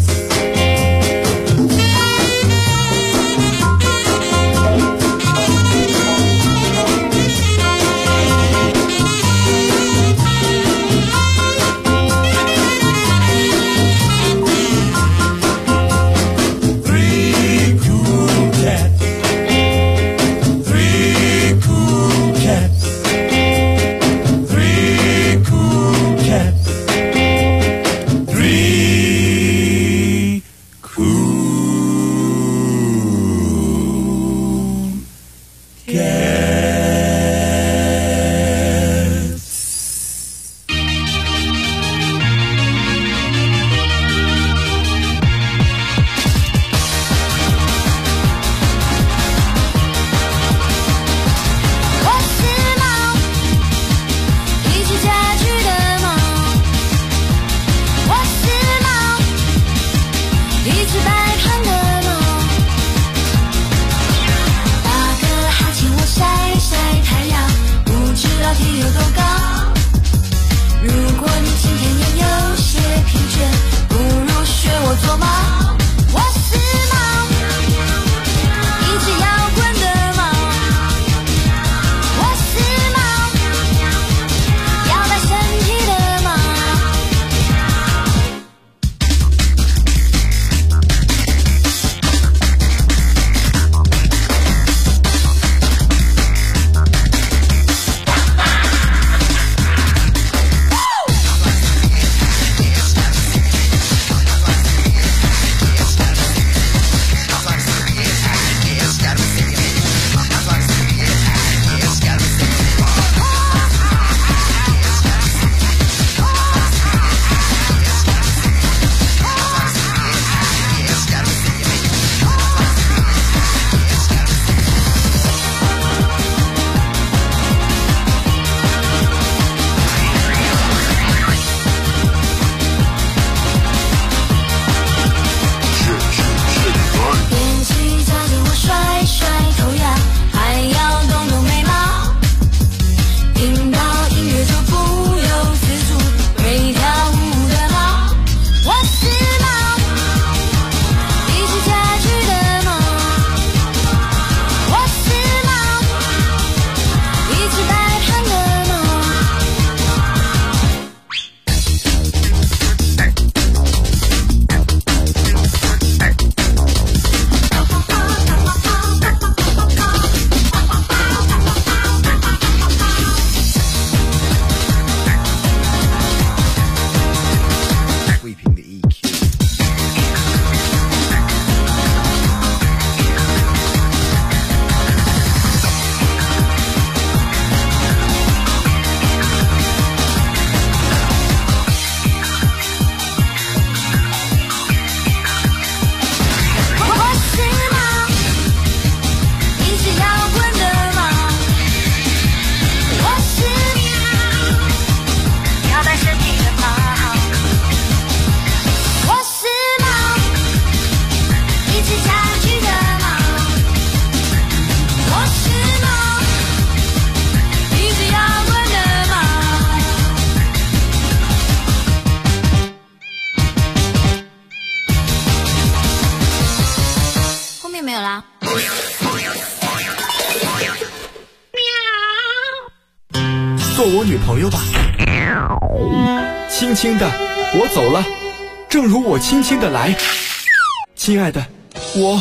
做我女朋友吧。轻轻的，我走了，正如我轻轻的来。亲爱的，我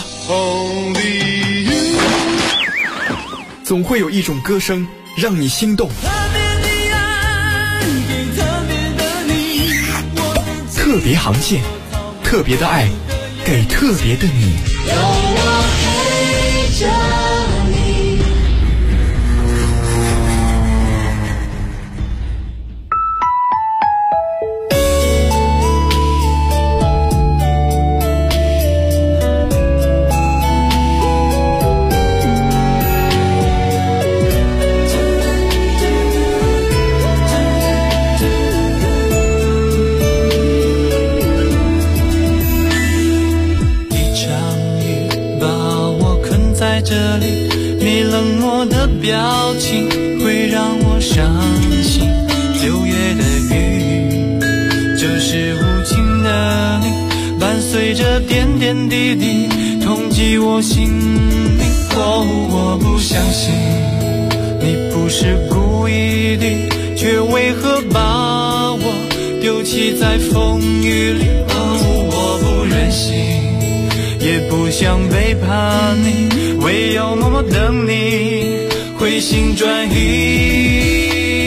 总会有一种歌声让你心动。特别航线，特别的爱，给特别的你。有我陪着你。 情会让我伤心。6月的雨就是无情的你，伴随着点点滴滴痛击我心灵。我不相信你不是故意的，却为何把我丢弃在风雨里。我不忍心也不想背叛你，唯有默默等你回心转意。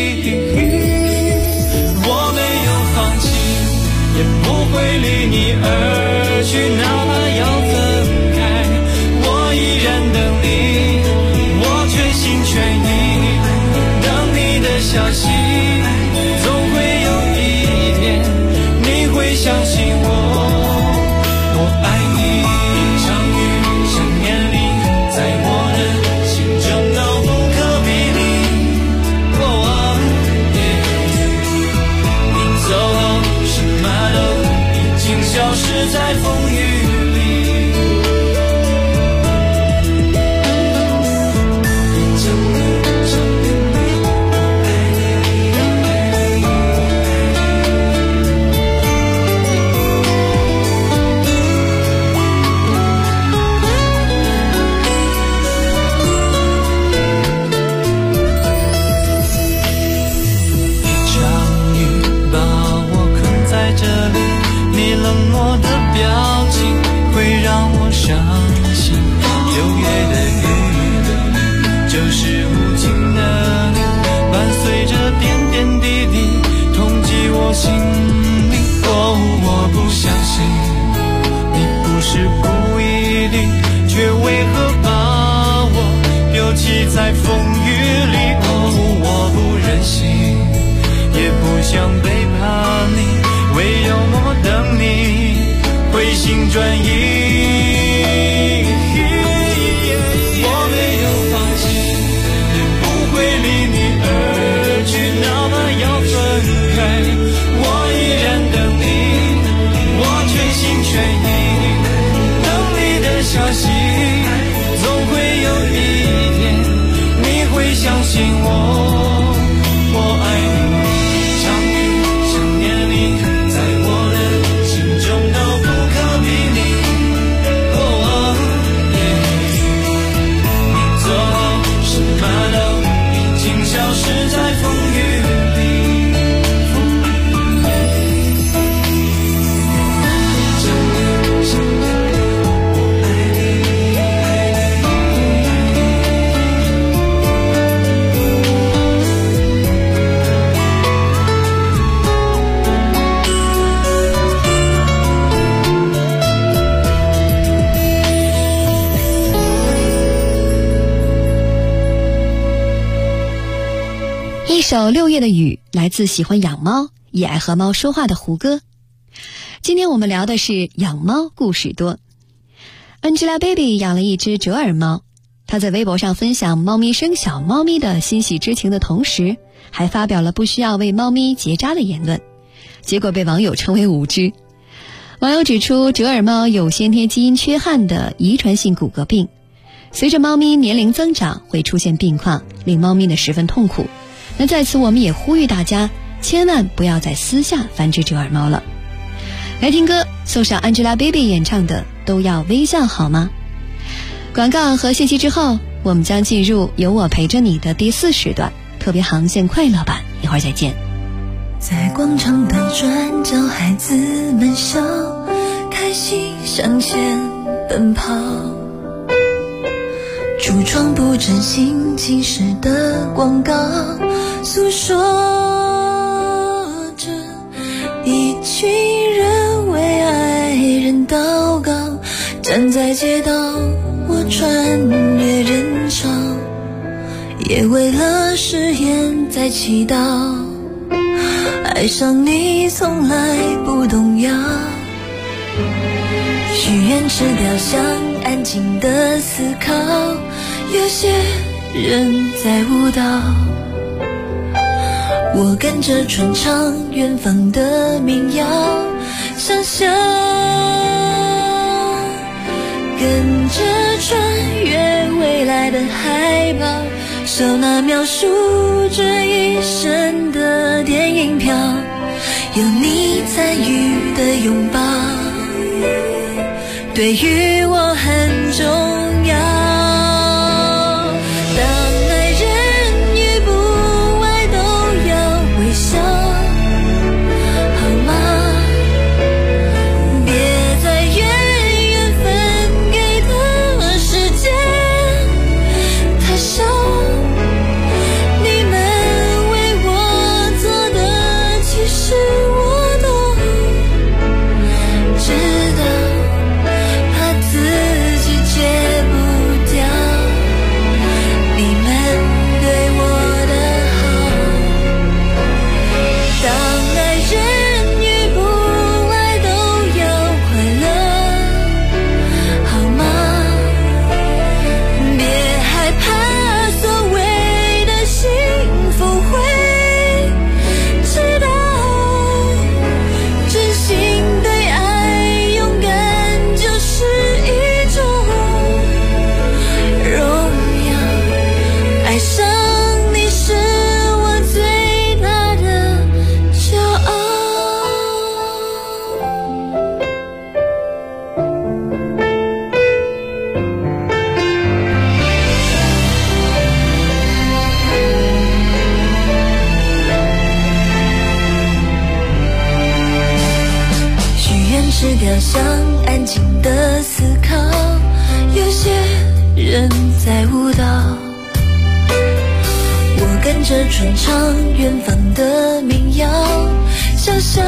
我没有放弃，也不会离你而去，哪怕要分开，我依然等你，我全心全意等你的消息。总会有一天你会相信我爱你。相遇想念你，在我的心中都不可比拟。你走后，什么都已经消失在风雨里。冷漠的表情会让我伤心，6月的雨就是无情的你，伴随着点点滴滴痛击我心灵。我不相信你不是故意的，却为何把我丢弃在风雨里。我不忍心也不想背叛你，唯有默默等你回心转意。我没有放弃，也不会离你而去，哪怕要分开，我依然等你，我全心全意等你的消息。总会有一天你会相信我爱你。 一首6月的雨，来自喜欢养猫也爱和猫说话的胡歌。今天我们聊的是养猫故事多。 Angelababy 养了一只折耳猫，她在微博上分享猫咪生小猫咪的欣喜之情的同时，还发表了不需要为猫咪结扎的言论，结果被网友称为无知。网友指出，折耳猫有先天基因缺憾的遗传性骨骼病，随着猫咪年龄增长会出现病况，令猫咪呢十分痛苦。那在此我们也呼吁大家千万不要在私下繁殖折耳猫了。来听歌，送上 Angelababy 演唱的都要微笑好吗。广告和信息之后，我们将进入有我陪着你的第4时段特别航线快乐版，一会儿再见。 在广场的转角，孩子们笑，开心向前奔跑，橱窗布置新情时的广告，诉说着一群人为爱人祷告，站在街道我穿越人潮，也为了誓言在祈祷，爱上你从来不动摇，许愿池雕像安静的思考，有些人在舞蹈，我跟着传唱远方的民谣，想象跟着穿越未来的海报， 手拿描述这一生的电影票，有你参与的拥抱，对于我很重要。当爱人与不爱都要微笑，好吗？别再怨缘分给的时间太少，你们为我做的其实我都知道，怕自己戒不掉你们对我的好。当爱人与不爱都要快乐，好吗？别害怕所谓的幸福会知道，真心对爱勇敢就是一种荣耀，爱上你是我最大的骄傲。许愿池雕像，安静的思考，有些人在舞蹈，我跟着传唱远方的民谣，想象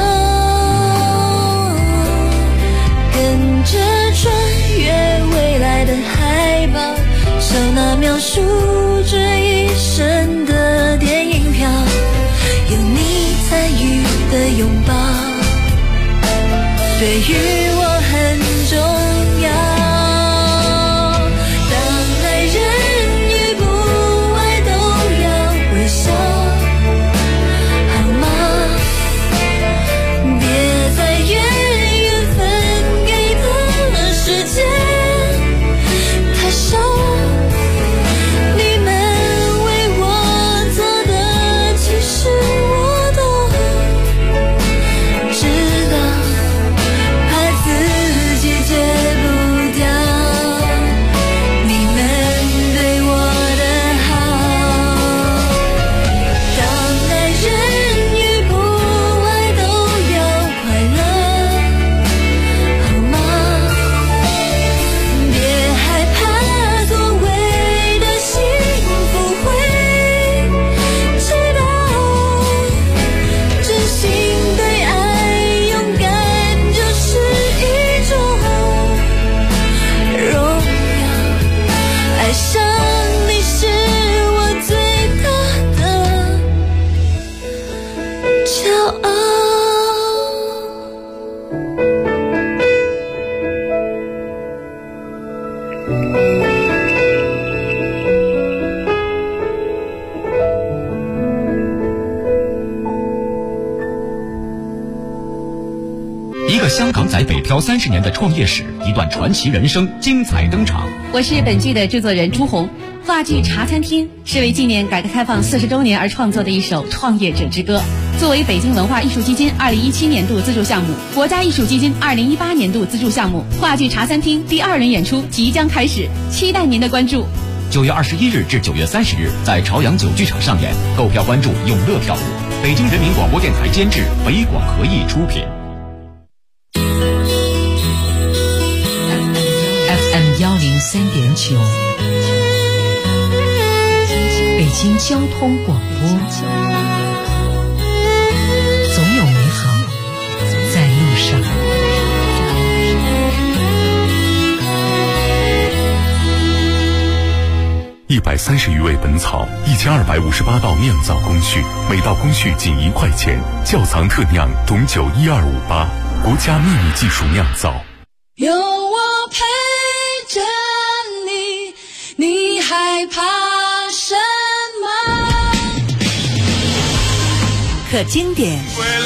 跟着穿越未来的海报，手拿描述这一生的电影票，有你参与的拥抱，对于我很重要。当爱人与不爱都要微笑，好吗？别再怨缘分给的时间太少，你们为我做的其实我都知道，怕自己戒不掉你们对我的好。当爱人与不爱都要快乐，好吗？别害怕所谓的幸福会知道，真心对爱勇敢就是一种荣耀，爱上你是我最大的骄傲。 一个香港仔北漂30年的创业史，一段传奇人生精彩登场。 我是本剧的制作人朱红。话剧《茶餐厅》是为纪念改革开放40周年而创作的一首创业者之歌。作为北京文化艺术基金2017年度资助项目、国家艺术基金2018年度资助项目，话剧《茶餐厅》第2轮演出即将开始，期待您的关注。 9月21日至9月30日，在朝阳9剧场上演。购票关注永乐票务。北京人民广播电台监制，北广合艺出品。 FM 103.9，北京交通广播，总有美好在路上。 130余味本草，1258道酿造工序，每道工序仅1块钱。窖藏特酿董酒12588，国家秘密技术酿造。 有我陪着你，你害怕什么？ 可经典，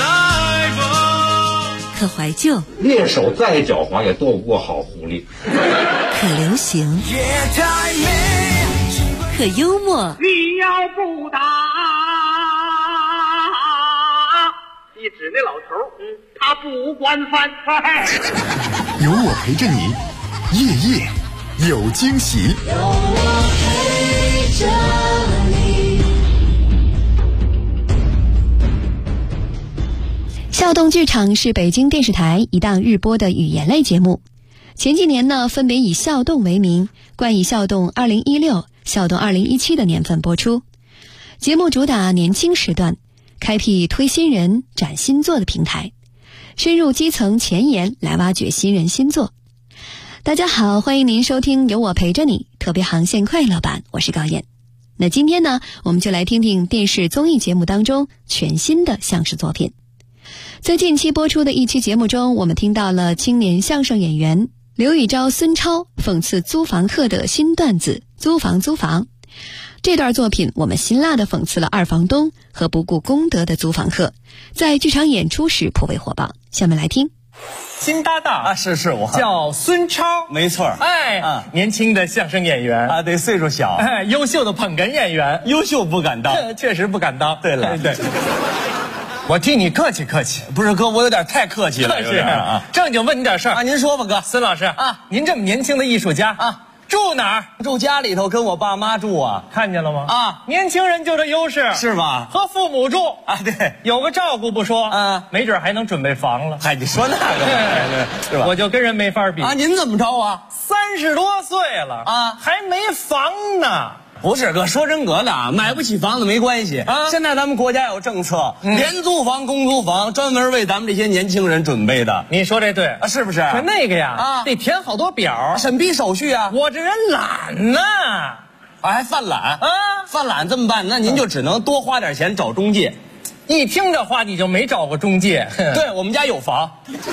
可怀旧， 猎手再狡猾也躲不过好狐狸。 可流行， 和幽默。 你要不打，一指那老头，他不管饭菜。 有我陪着你，夜夜有惊喜。 有我陪着你。 笑动剧场是北京电视台一档日播的语言类节目。前几年呢，分别以笑动为名，冠以笑动2016、笑动2017的年份播出。节目主打年轻时段，开辟推新人、展新作的平台，深入基层前沿来挖掘新人新作。大家好，欢迎您收听有我陪着你特别航线快乐版，我是高燕。那今天呢，我们就来听听电视综艺节目当中全新的相声作品。在近期播出的一期节目中，我们听到了青年相声演员刘宇昭、孙超讽刺租房客的新段子租房。这段作品我们辛辣地讽刺了二房东和不顾公德的租房客，在剧场演出时颇为火爆。下面来听。 新搭档啊，是我叫孙超，没错。哎，年轻的相声演员啊，对，岁数小，优秀的捧哏演员，优秀不敢当，确实不敢当。对了，对。我替你客气客气，不是哥，我有点太客气了，有点啊。正经问你点事儿啊，您说吧，哥，孙老师啊，您这么年轻的艺术家啊，住哪儿？住家里头，跟我爸妈住啊。看见了吗？啊，年轻人就这优势，是吧？和父母住啊，对，有个照顾不说，没准还能准备房了。哎，你说那个，对，是吧？我就跟人没法比啊。您怎么着啊？30多岁了啊，还没房呢。不是哥，说真格的啊，买不起房子没关系啊。现在咱们国家有政策，廉租房、公租房，专门为咱们这些年轻人准备的。你说这对啊？是不是？可那个呀啊，得填好多表，审批手续啊。我这人懒呐，还犯懒啊？犯懒这么办？那您就只能多花点钱找中介。一听这话，你就没找过中介。对，我们家有房。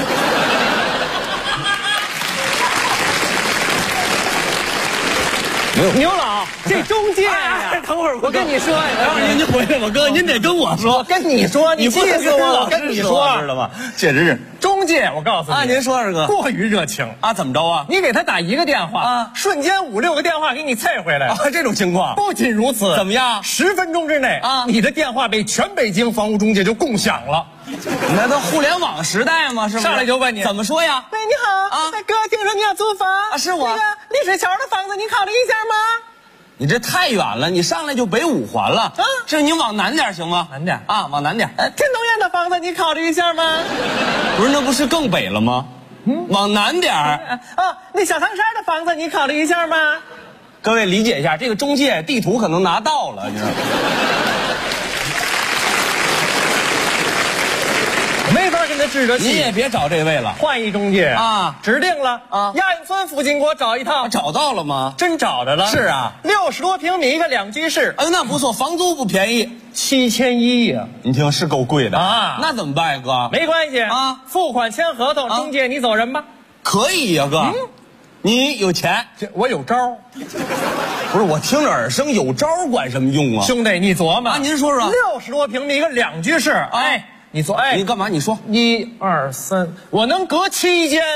牛老，这中介呀！等会儿我跟你说呀，等会儿您回来吧，哥，您得跟我说。我跟你说，你气死我！我跟你说，知道吗？确实是中介，我告诉你啊，您说是哥，过于热情啊，怎么着啊？你给他打一个电话啊，瞬间5、6个电话给你菜回来啊！这种情况不仅如此，怎么样？10分钟之内啊，你的电话被全北京房屋中介就共享了。那都互联网时代嘛，是不是？上来就问你怎么说呀？喂，你好啊，哥，听说你要租房啊？是我。那个丽水桥的房子，你考虑一下吗？你这太远了，你上来就北5环了啊！这你往南点行吗？南点啊，往南点。天通苑的房子，你考虑一下吗？不是，那不是更北了吗？往南点啊，那小唐山的房子，你考虑一下吗？各位理解一下，这个中介地图可能拿到了，你知道吗？没法跟他治得起，你也别找这位了，换一中介啊！指定了啊！亚运村附近给我找一套，找到了吗？真找着了。是啊，60多平米一个2居室，那不错，房租不便宜，7100呀！你听是够贵的啊！那怎么办呀，哥？没关系啊，付款签合同，中介你走人吧。可以呀，哥，你有钱，我有招。不是，我听着耳生，有招管什么用啊？兄弟，你琢磨啊！您说说，60多平米一个2居室，哎。你说，哎，你干嘛？你说1、2、3，我能隔7间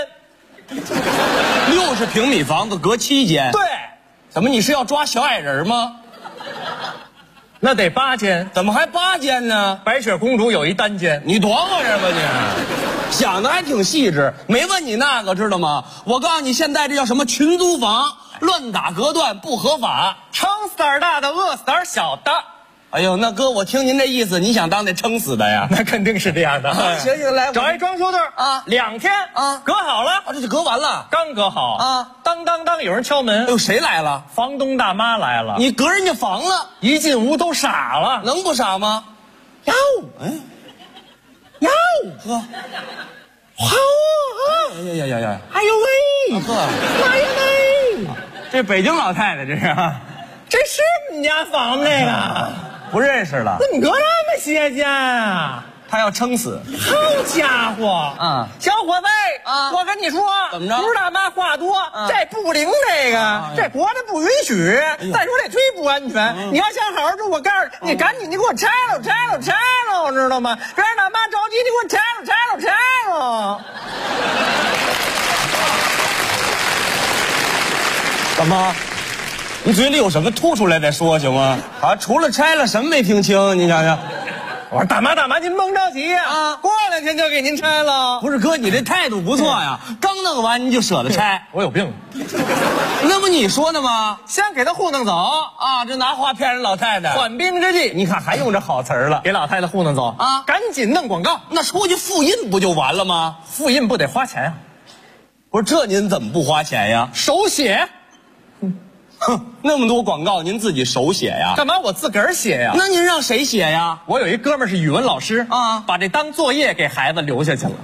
，60平米房子隔7间。对，怎么你是要抓小矮人吗？那得8间，怎么还8间呢？白雪公主有一单间，你多个人吧你？想的还挺细致，没问你那个知道吗？我告诉你，现在这叫什么群租房，乱打隔断不合法，撑死点大的，饿死点小的。哎呦，那哥，我听您这意思，你想当那撑死的呀？那肯定是这样的。行行，来，找一装修队啊，2天啊，隔好了啊，这就隔完了，刚隔好啊，当当当，有人敲门，哎呦，谁来了？房东大妈来了。你隔人家房了，一进屋都傻了，能不傻吗？哟，哎，哟，哥，好啊！呀！哎呦喂，哥，妈呀喂！这北京老太太这是，这是我们家房子那个。不认识了，怎么隔那么些间啊？他要撑死。好家伙，小伙子啊，我跟你说，怎么着？不是大妈话多，这不灵，这个这国家不允许。再说这忒不安全。你要想好好住，我告诉你，你赶紧你给我拆了，知道吗？别让大妈着急，你给我拆了。干嘛？ 你嘴里有什么吐出来再说行吗？啊，除了拆了什么没听清？你想想。 我说大妈，您甭着急啊，过2天就给您拆了。 不是哥，你这态度不错呀，刚弄完你就舍得拆， 我有病。 那不你说的吗？ 先给他糊弄走啊，这拿话骗人老太太， 缓兵之计。 你看还用这好词儿了， 给老太太糊弄走啊，赶紧弄广告， 那出去复印不就完了吗？ 复印不得花钱呀？ 不是这您怎么不花钱呀？ 手写。 哼，那么多广告您自己手写呀？ 干嘛我自个儿写呀？ 那您让谁写呀？ 我有一哥们儿是语文老师啊， 把这当作业给孩子留下去了。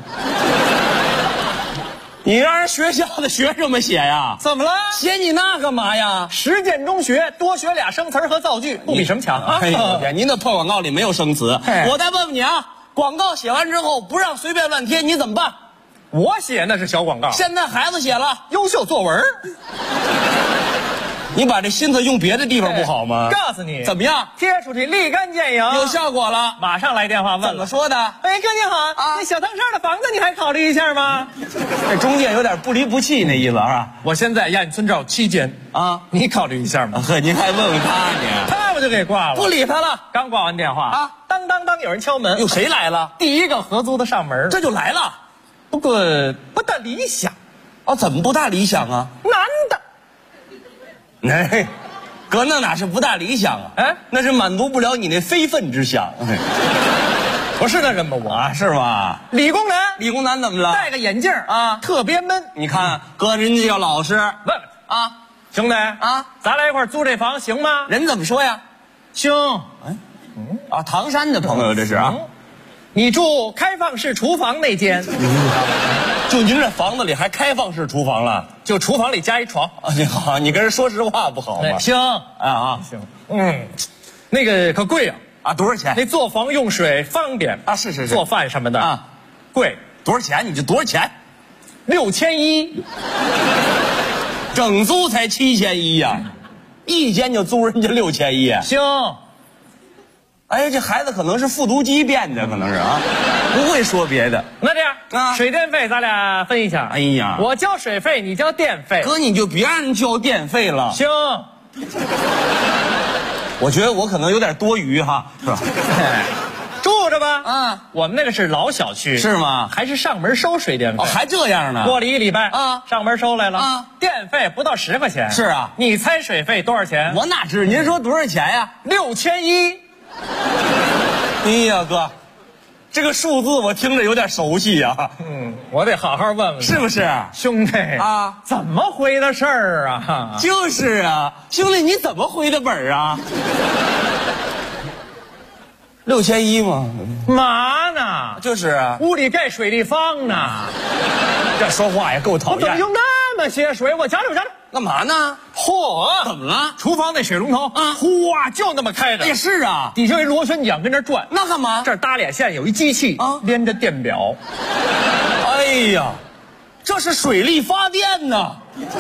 你让人学校的学生们写呀？ 怎么了？ 写你那干嘛呀？ 实践中学，多学俩生词和造句，不比什么强啊！ 哎呦我天，您的破广告里没有生词。我再问问你啊，广告写完之后不让随便乱贴，你怎么办？ 我写那是小广告， 现在孩子写了优秀作文。 你把这心思用别的地方不好吗？ 告诉你怎么样， 贴出去立竿见影， 有效果了。 马上来电话问了， 怎么说的？ 哎，哥你好啊，那小汤山的房子你还考虑一下吗？ 这中介有点不离不弃那意思啊。 我现在亚运村照7间啊，你考虑一下吗？ 呵，您还问问他呢？ 他我就给挂了， 不理他了。 刚挂完电话啊，当有人敲门， 有谁来了？ 第一个合租的上门， 这就来了。 不过不大理想啊，怎么不大理想啊？ 男的， 哎。哥，那哪是不大理想啊？哎，那是满足不了你那非分之想。 不是那人吗？我啊，是吗？ 理工男， 理工男怎么了？ 戴个眼镜啊，特别闷。 你看，哥人家叫老实。问啊，兄弟啊，咱俩一块租这房行吗？ 人怎么说呀？ 行。 哎，啊，唐山的朋友这是啊。 你住开放式厨房那间。 就您这房子里还开放式厨房了？ 就厨房里加一床啊！你好，你跟人说实话不好吗？ 行啊， 行，那个可贵啊！多少钱？ 那做房用水方便啊，是， 做饭什么的啊，贵。 多少钱？你这多少钱 ？6100， 整租才7100呀，一间就租人家6100。 行。 哎，这孩子可能是复读机变的，可能是啊，不会说别的。 那这样啊，水电费咱俩分一下。 哎呀， 我交水费，你交电费。 哥，你就别让人交电费了。 行。 我觉得我可能有点多余哈，是吧？ 住着吧。 啊， 我们那个是老小区， 是吗？ 还是上门收水电费？ 哦，还这样呢？ 过了1礼拜啊， 上门收来了啊， 电费不到10块钱。 是啊， 你猜水费多少钱？ 我哪知？您说多少钱呀 ？6100。 哎呀，哥，这个数字我听着有点熟悉呀。 我得好好问问， 是不是？ 兄弟啊， 怎么回的事儿啊？ 就是啊，兄弟，你怎么回的本啊？6100吗？ 嘛呢？ 就是啊， 屋里盖水立方呢。 这说话也够讨厌。 我怎么用那么些水？我加溜。 干嘛呢？ 嚯！ 怎么了？ 厨房那水龙头啊，哗就那么开着。 也是啊， 底下一螺旋桨跟这转。 那干嘛？ 这儿搭脸线有一机器啊，连着电表。 哎呀，这是水力发电呢。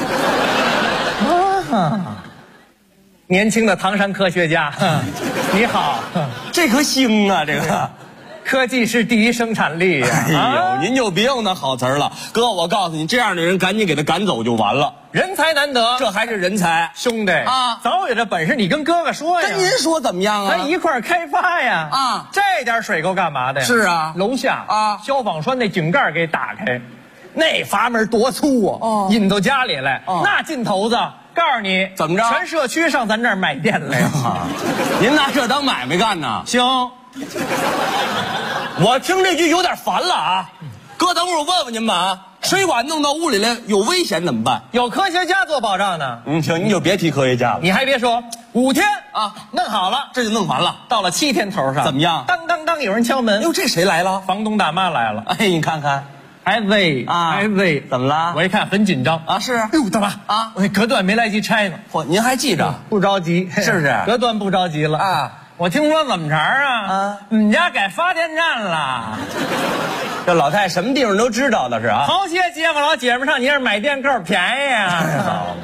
年轻的唐山科学家，你好， 这颗星啊，这个。 科技是第一生产力呀！ 哎呦，您就别用那好词儿了，哥，我告诉你，这样的人赶紧给他赶走就完了。 人才难得， 这还是人才， 兄弟啊！ 早有这本事，你跟哥哥说呀。 跟您说怎么样啊？ 咱一块儿开发呀！ 啊， 这点水够干嘛的呀？ 是啊， 楼下啊， 消防栓那井盖给打开，那阀门多粗啊！ 哦， 引到家里来，那劲头子，告诉你怎么着？ 全社区上咱这儿买电来了。 您拿这当买卖干呢？ 行。 我听这句有点烦了啊，哥，等会儿我问问您吧啊，水管弄到屋里来有危险怎么办？ 有科学家做保障呢。 行，你就别提科学家了。 你还别说，5天啊，弄好了， 这就弄完了。 到了7天头上， 怎么样？ 当有人敲门。 哟，这谁来了？ 房东大妈来了。 哎，你看看， 孩子啊，孩子， 怎么了？ 我一看很紧张啊，是。 哎呦，大妈啊，我隔断没来及拆呢。 嚯，您还记着？ 不着急， 是不是？ 隔断不着急了啊。 我听说怎么着啊？你们家改发电站了？ 这老太太什么地方都知道的是啊。 好些街坊老姐们上你这儿买电够便宜啊！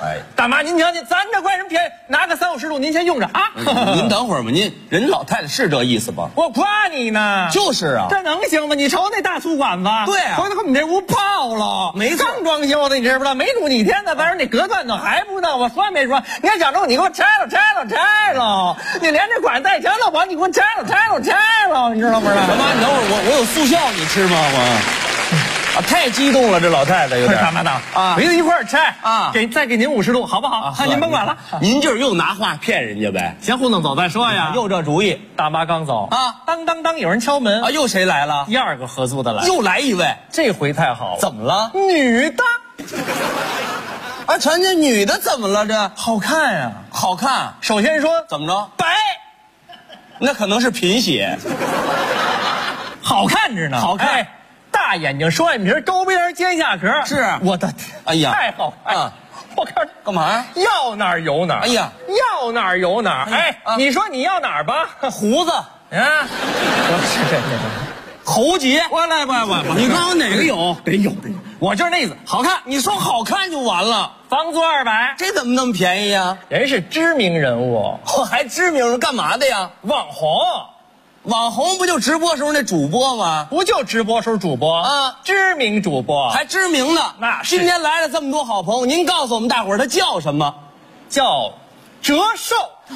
哎，大妈，您瞧瞧，咱这管什么便宜？拿个30-50度，您先用着啊。 您等会儿吧，人老太太是这意思吧？ 我夸你呢。 就是啊， 这能行吗？你瞅那大粗管子， 对啊， 瞅我们这屋泡了， 没错， 刚装修的，你知不知道？没住几天呢，咱说那隔断都还不到，我说没说？你还想着你给我拆了，你连这管带墙都跑，你给我拆了，你知道不知道？ 大妈，你等会儿，我有速效，你吃吗？啊，太激动了，这老太太有点。 大妈的啊，围着一块儿拆啊， 再给您50度，好不好？您甭管了， 您就是又拿话骗人家呗， 先糊弄走再说呀。 又这主意， 大妈刚走啊， 当，有人敲门啊，又谁来了？ 第二个合租的来， 又来一位， 这回太好了。 怎么了？ 女的。 啊，全家女的怎么了？这好看呀， 好看。 首先说怎么着？ 白， 那可能是贫血。 好看着呢， 好看。 哎，大眼睛，双眼皮，高鼻梁，尖下颏， 是我的天， 哎呀， 太好看了！我看干嘛呀？ 要哪儿有哪儿。 哎呀， 要哪儿有哪儿。哎，你说你要哪儿吧？ 胡子啊，是喉结。 我来， 你告诉我哪个有？ 得有。我就是那意思，好看。 你说好看就完了。 房租200， 这怎么那么便宜呀？ 人是知名人物， 还知名人干嘛的呀？ 网红。 网红不就直播时候那主播吗？ 不就直播时候主播啊， 知名主播， 还知名的。 那是今天来了这么多好朋友，您告诉我们大伙儿他叫什么？ 叫折寿。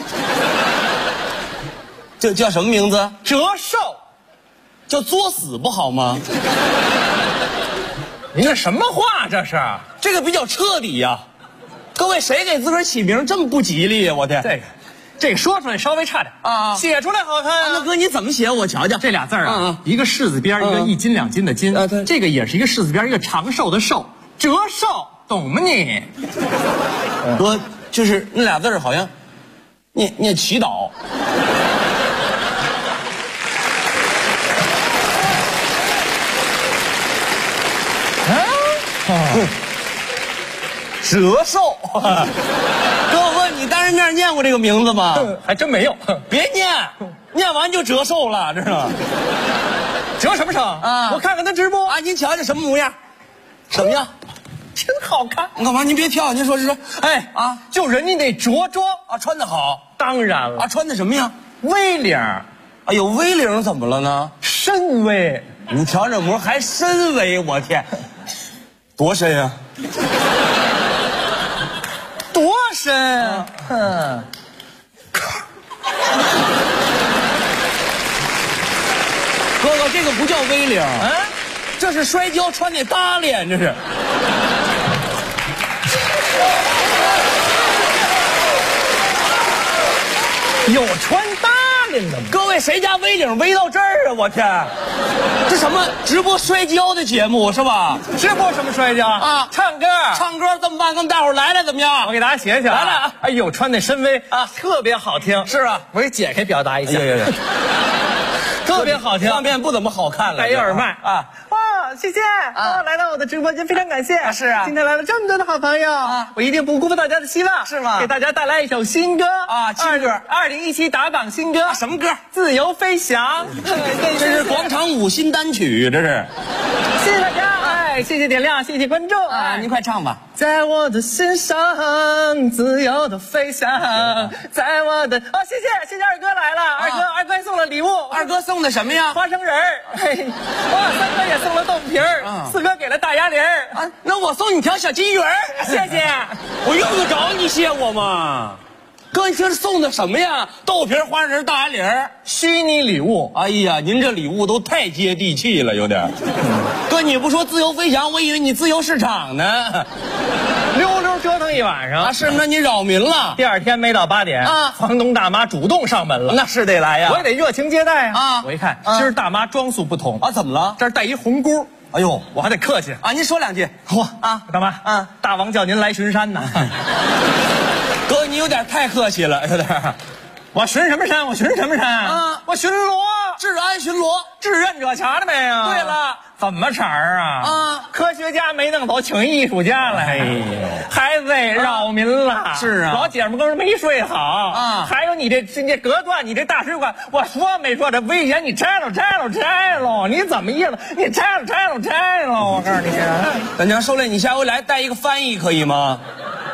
这叫什么名字？ 折寿。 叫作死不好吗？ 您这什么话这是？ 这个比较彻底呀。各位，谁给自个儿起名这么不吉利呀？我天， 这个说出来稍微差点啊， 写出来好看啊。 那哥你怎么写？我瞧瞧。 这俩字啊，一个士字边，一个1斤2斤的斤。这个也是一个士字边，一个长寿的寿，折寿，懂吗你？ 哥，就是那俩字好像念祈祷。折寿。哥，我问你当着面念过这个名字吗？ 还真没有。 别念完就折寿了，知道吗？ 折什么寿啊？我看看他直播啊，您瞧瞧什么模样？怎么样？ 真好看。 干嘛？您别跳，您说。 哎啊，就人家那着装啊，穿得好。 当然了啊，穿的什么呀 ？V领。 哎呦，V领怎么了呢？ 深 V。 你瞧这模还深 V， 我天，多深啊！ 多深啊！ 哥哥，这个不叫 V 领，这是摔跤穿那搭脸，这是。 有穿搭脸的吗？ 各位，谁家 V 领 V 到这儿啊？我天，这什么直播摔跤的节目是吧？ 直播什么摔跤啊？唱歌这么办？跟大伙儿来怎么样？ 我给大家写写。 来了！ 哎呦，穿那深 V 啊，特别好听。 是啊， 我给解开表达一下。特别好听， 画面不怎么好看了， 戴一耳麦啊！ 哇，谢谢啊！来到我的直播间，非常感谢。 是啊， 今天来了这么多的好朋友啊，我一定不辜负大家的希望， 是吗？ 给大家带来一首新歌啊，新歌 ，2017打榜新歌， 什么歌？ 自由飞翔。 这是广场舞新单曲，这是。 谢谢大家，哎，谢谢点亮，谢谢观众啊！您快唱吧。 在我的心上，自由的飞翔，在我的谢谢二哥来了，二哥还送了礼物， 二哥送的什么呀？ 花生仁儿，哇，三哥也送了豆皮儿，四哥给了大鸭梨儿啊，那我送你条小金鱼儿， 谢谢。 我用得着你谢我吗？哥，你这是送的什么呀？豆皮、花生仁、大鸭梨儿， 虚拟礼物。 哎呀，您这礼物都太接地气了，有点。哥，你不说自由飞翔，我以为你自由市场呢。 溜折腾一晚上啊，是那你扰民了。 第二天没到8点啊， 房东大妈主动上门了， 那是得来呀， 我也得热情接待啊。 我一看，今儿大妈装束不同啊，怎么了？ 这儿戴一红箍。 哎呦， 我还得客气啊！您说两句。 嚯啊，大妈啊，大王叫您来巡山呢。 哥，你有点太客气了，有点。 我巡什么山？我巡什么山啊？ 我巡逻， 治安巡逻， 志愿者查了没有？ 对了， 怎么查啊？ 啊， 科学家没弄走，请艺术家来。哎呦，孩子扰民了。 是啊， 老姐们刚没睡好啊。 还有你这隔断，你这大使馆，我说没说这危险？你拆了，你怎么意思？你拆了！我告诉你， 大娘受累，你下回来带一个翻译可以吗？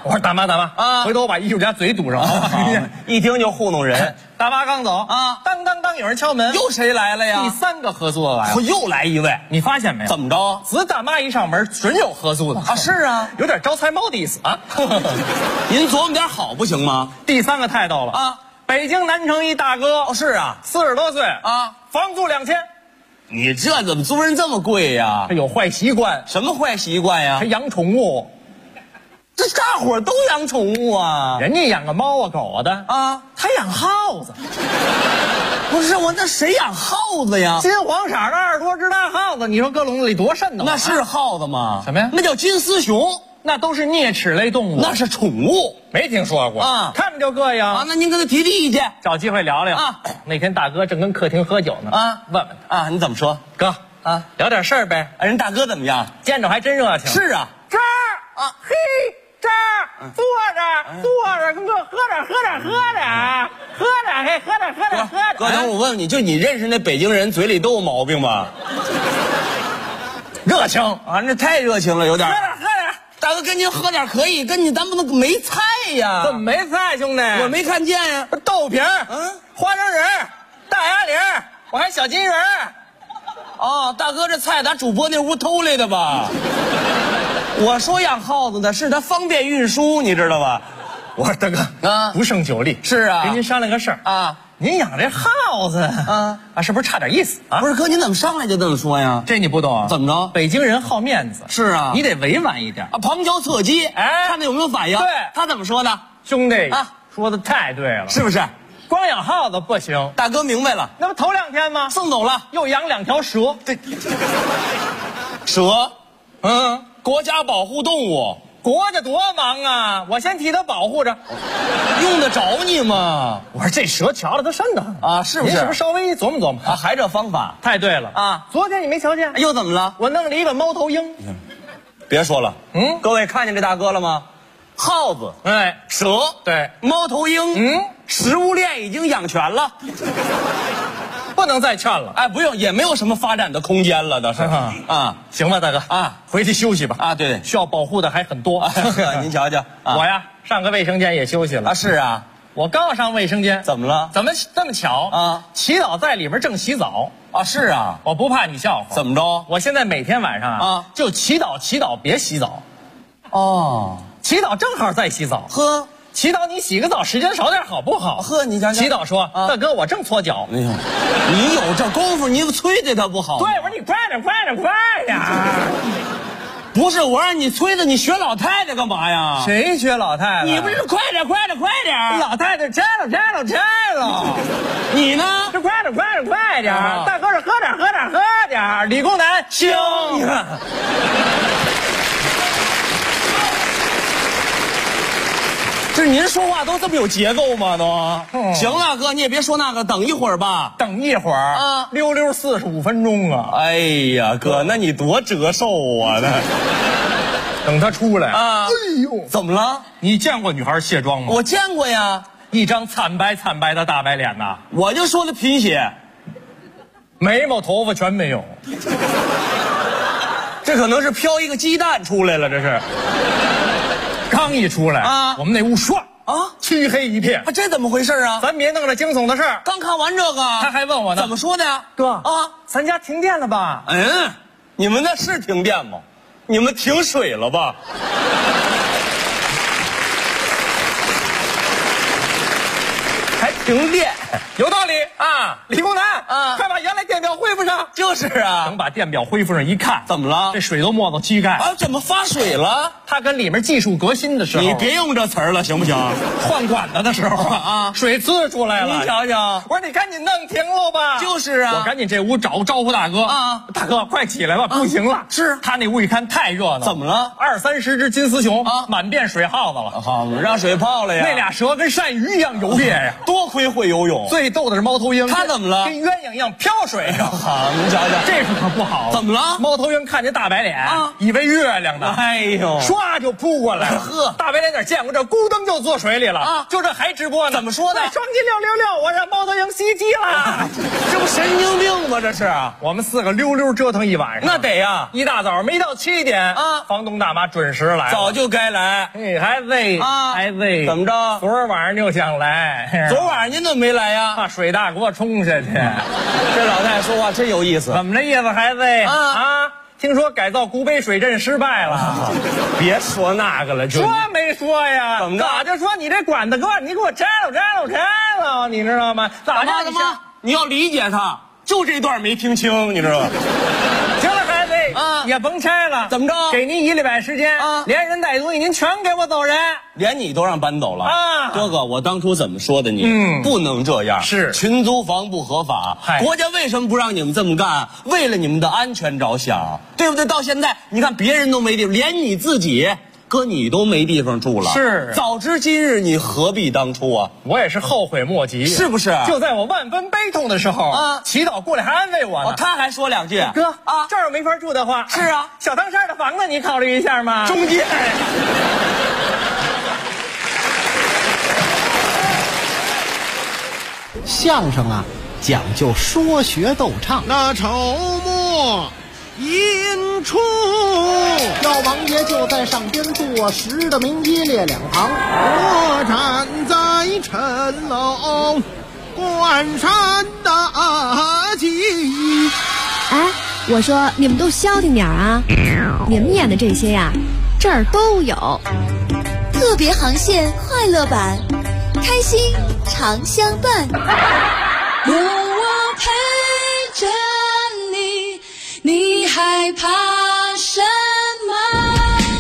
我说大妈啊，回头我把艺术家嘴堵上。 一听就糊弄人。 大妈刚走啊，当当当，有人敲门， 又谁来了呀？ 第3个喝素的来了， 又来一位， 你发现没有？ 怎么着？ 自大妈一上门，准有喝素的啊！是啊， 有点招财猫的意思啊。 您琢磨点好不行吗？ 第3个太逗了啊！北京南城一大哥， 哦是啊 ，40多岁啊， 房租2000。 你这怎么租人这么贵呀？ 他有坏习惯。 什么坏习惯呀？ 他养宠物。 这大伙儿都养宠物啊， 人家养个猫啊狗的啊， 他养耗子。 不是我，那谁养耗子呀？ 金黄色的20多只大耗子，你说搁笼子里多瘆得慌。 那是耗子吗？ 什么呀？ 那叫金丝熊， 那都是啮齿类动物， 那是宠物， 没听说过啊。 看着就膈应啊。那您跟他提意见， 找机会聊聊啊。那天大哥正跟客厅喝酒呢啊， 问问他啊，你怎么说？ 哥啊，聊点事儿呗。 人大哥怎么样？ 见着还真热情。 是啊， 这儿啊，嘿。这儿坐着，跟哥喝点。 哥，等我问问你，就你认识那北京人，嘴里都有毛病吗？ 热情啊，那太热情了，有点。 喝点。 大哥跟您喝点可以，跟你咱不能没菜呀。 怎么没菜，兄弟？ 我没看见呀。 豆皮儿，花生仁，大鸭梨，我还小金人。 哦，大哥，这菜打主播那屋偷来的吧？我说养耗子的是它方便运输，你知道吧？ 我说大哥啊，不胜酒力。 是啊， 跟您商量个事儿啊， 您养这耗子啊，是不是差点意思啊？ 不是哥，您怎么上来就这么说呀？ 这你不懂啊？ 怎么着？ 北京人好面子。 是啊， 你得委婉一点啊，旁敲侧击， 哎， 看他有没有反应。 对， 他怎么说的？ 兄弟啊， 说的太对了， 是不是？ 光养耗子不行。 大哥明白了， 那不头2天吗？ 送走了， 又养2条蛇。 对，蛇，国家保护动物。 国家多忙啊！我先替他保护着， 用得着你吗？ 我说这蛇瞧着他瘆得很啊，是不是？ 您是不是稍微琢磨琢磨啊？还这方法太对了啊！ 昨天你没瞧见？ 又怎么了？ 我弄了一个猫头鹰。 别说了，各位看见这大哥了吗？耗子， 哎， 蛇， 对， 猫头鹰，食物链已经养全了。 不能再劝了， 哎，不用，也没有什么发展的空间了，倒是啊， 行吧，大哥啊， 回去休息吧啊，对， 需要保护的还很多。 您瞧瞧， 我呀上个卫生间也休息了啊，是啊， 我刚上卫生间， 怎么了？ 怎么这么巧啊？ 祈祷在里边正洗澡啊，是啊， 我不怕你笑话， 怎么着？ 我现在每天晚上啊就祈祷别洗澡， 哦， 祈祷正好在洗澡， 呵。 祈祷你洗个澡时间少点好不好？ 呵，你讲讲。 祈祷说：“大哥，我正搓脚。” 你有这功夫，你催催他不好？ 对，我说你快点！ 不是我让你催的，你学老太太干嘛呀？ 谁学老太太？ 你不是快点！ 老太太摘了。 你呢？ 是快点！大哥是喝点！理工男行。 这您说话都这么有结构吗？都行了，哥，你也别说那个，等一会儿吧。 等一会儿啊，溜45分钟啊！ 哎呀，哥，那你多折寿啊！那等他出来啊！ 哎呦， 怎么了？ 你见过女孩卸妆吗？ 我见过呀， 一张惨白的大白脸呐！ 我就说的贫血， 眉毛头发全没有。 这可能是飘一个鸡蛋出来了，这是。 刚一出来啊， 我们那屋唰啊， 黢黑一片。 这怎么回事啊？ 咱别弄这惊悚的事儿。 刚看完这个， 他还问我呢， 怎么说的呀？ 哥啊， 咱家停电了吧？ 你们那是停电吗？你们停水了吧？还停电， 有道理啊！理工男啊， 快把原来电表恢复上。 就是啊， 等把电表恢复上一看， 怎么了？ 这水都没到膝盖啊！怎么发水了？ 它跟里面技术革新的时候， 你别用这词儿了，行不行？ 换管子的时候啊，水呲出来了。 你瞧瞧， 我说你赶紧弄停了吧。 就是啊， 我赶紧这屋招呼大哥啊， 大哥快起来吧，不行了。 是他那屋一看太热闹， 怎么了 ？20-30只金丝熊啊，满遍水耗子了。 好，让水泡了呀。 那俩蛇跟鳝鱼一样游猎呀， 多亏会游泳。 最逗的是猫头鹰， 它怎么了？ 跟鸳鸯一样飘水上。 好，您瞧瞧， 这可不好。 怎么了？ 猫头鹰看见大白脸啊，以为月亮呢。 哎呦， 唰就扑过来了。 呵， 大白脸哪见过这，咕噔就坐水里了啊！ 就这还直播呢？ 怎么说的？ 双击666，我让猫头鹰袭击了。 这不神经病吗？ 啊？这是我们4个溜溜折腾一晚上， 那得呀！ 一大早没到7点啊， 房东大妈准时来了， 早就该来。 哎，孩子啊， 孩子， 怎么着？ 昨儿晚上就想来， 昨晚上您怎么没来呀？ 把水大给我冲下去。 这老太太说话真有意思。 怎么这意思，孩子啊？听说改造古北水镇失败了， 别说那个了，就说没说呀？ 怎么着？ 咋就说你这管子哥，你给我摘了，你知道吗？ 咋你要理解他，就这段没听清，你知道吗？ 行了，孩子啊， 也甭拆了， 怎么着？ 给您1礼拜时间啊，连人带东西您全给我走人， 连你都让搬走了啊！ 哥哥，我当初怎么说的你？不能这样， 是群租房不合法，国家为什么不让你们这么干？为了你们的安全着想，对不对？到现在你看别人都没地方，连你自己。哥，你都没地方住了， 是早知今日，你何必当初啊？ 我也是后悔莫及， 是不是？ 就在我万分悲痛的时候啊， 祈祷过来还安慰我呢。 他还说2句， 哥啊，这儿我没法住的话， 是啊， 小汤山的房子你考虑一下嘛， 中间。 相声啊，讲究说学逗唱。 那筹末引出， 药王爷就在上边坐实的名一列2旁， 我站在城楼关山大吉。 哎，我说你们都消停点啊！你们演的这些呀，这儿都有。 特别航线快乐版，开心常相伴。 有我陪着你，你害怕什么？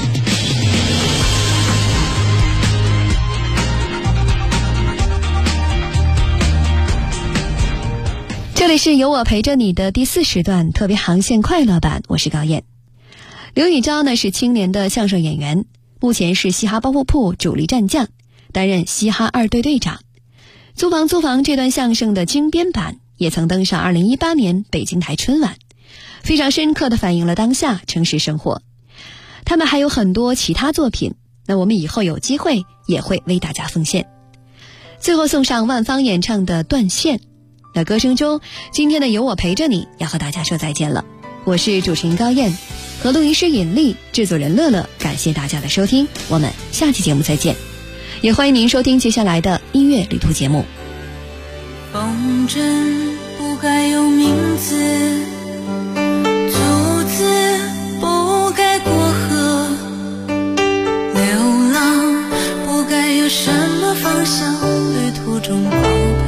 这里是有我陪着你的第4时段特别航线快乐版，我是高燕。刘宇钊呢是青年的相声演员，目前是嘻哈包袱铺主力战将，担任嘻哈2队队长。租房这段相声的精编版也曾登上2018年北京台春晚，非常深刻地反映了当下城市生活。他们还有很多其他作品，那我们以后有机会也会为大家奉献。最后送上万芳演唱的《断线》。那歌声中，今天的有我陪着你要和大家说再见了。我是主持人高燕，和录音师尹丽，制作人乐乐，感谢大家的收听，我们下期节目再见。也欢迎您收听接下来的音乐旅途节目。 风筝不该有名字，竹子不该过河，流浪不该有什么方向，旅途中宝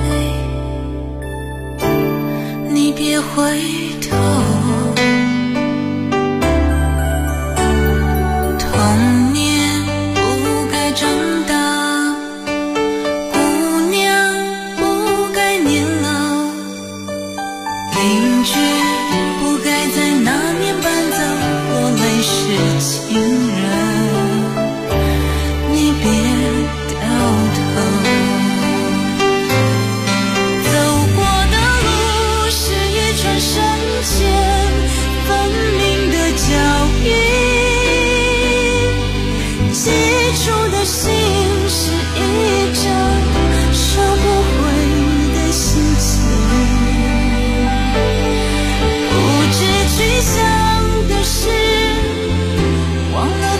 贝，你别回头。童年不该长大，姑娘不该年老，邻居不该在那年搬走，落泪是情人，你别掉头。走过的路是一串深浅分明的脚印，记住的心是一张收不回的心情，不知去向的事，忘了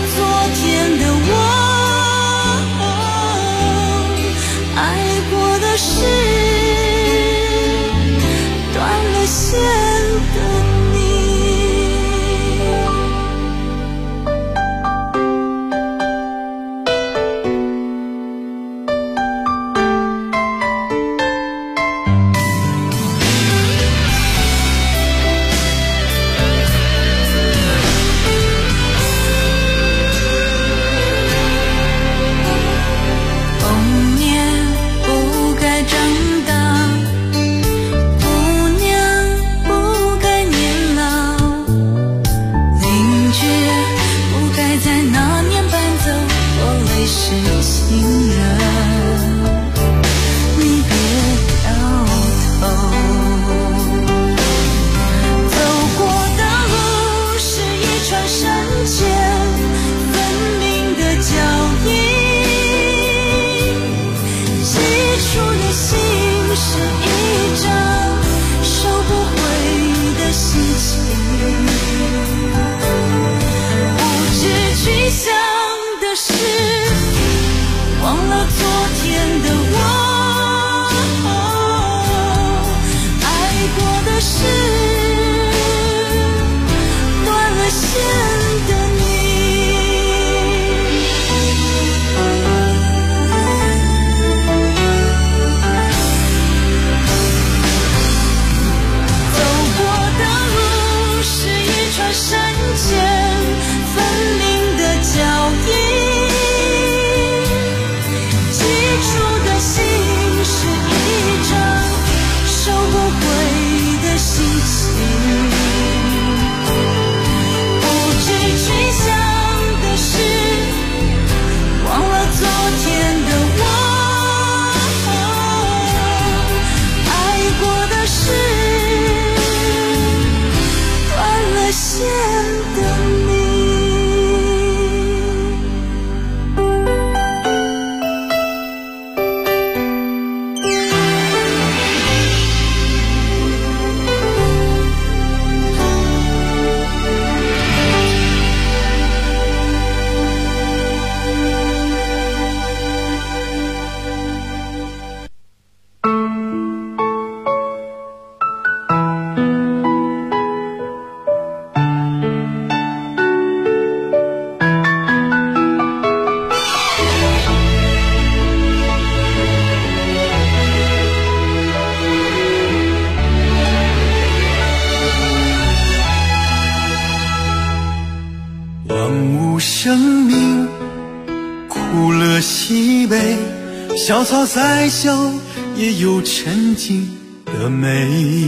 生命，苦乐喜悲，小草再小也有沉静的美。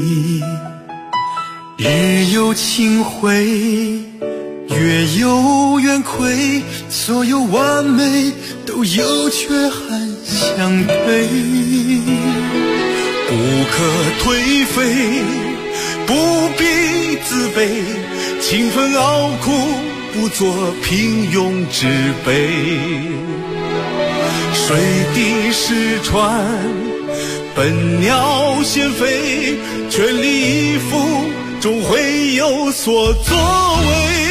日有清辉，月有圆亏，所有完美都有缺憾相对。不可颓废，不必自卑，勤奋熬苦，不做平庸之辈。水滴石穿，笨鸟先飞，全力以赴，终会有所作为。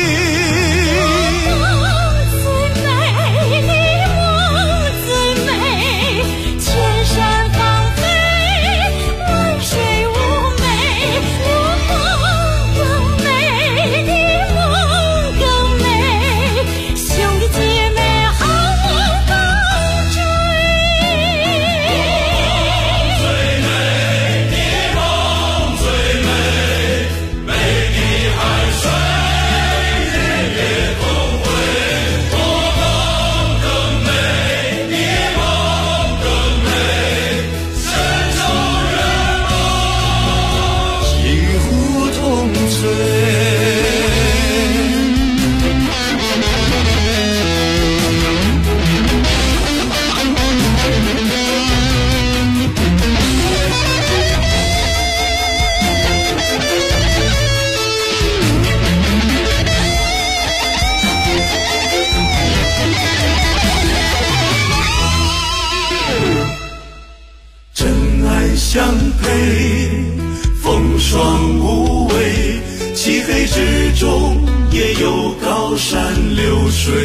相配，风霜无畏，漆黑之中也有高山流水。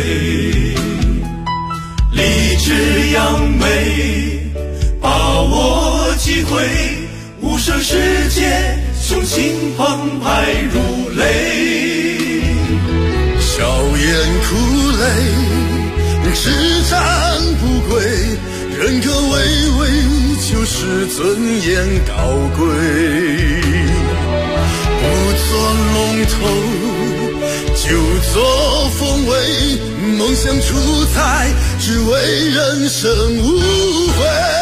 立志扬眉，把握机会，无声世界，雄心澎湃如雷。笑颜苦泪，只战不归，人格巍巍，就是尊严高贵。不做龙头，就做凤尾，梦想主宰，只为人生无悔。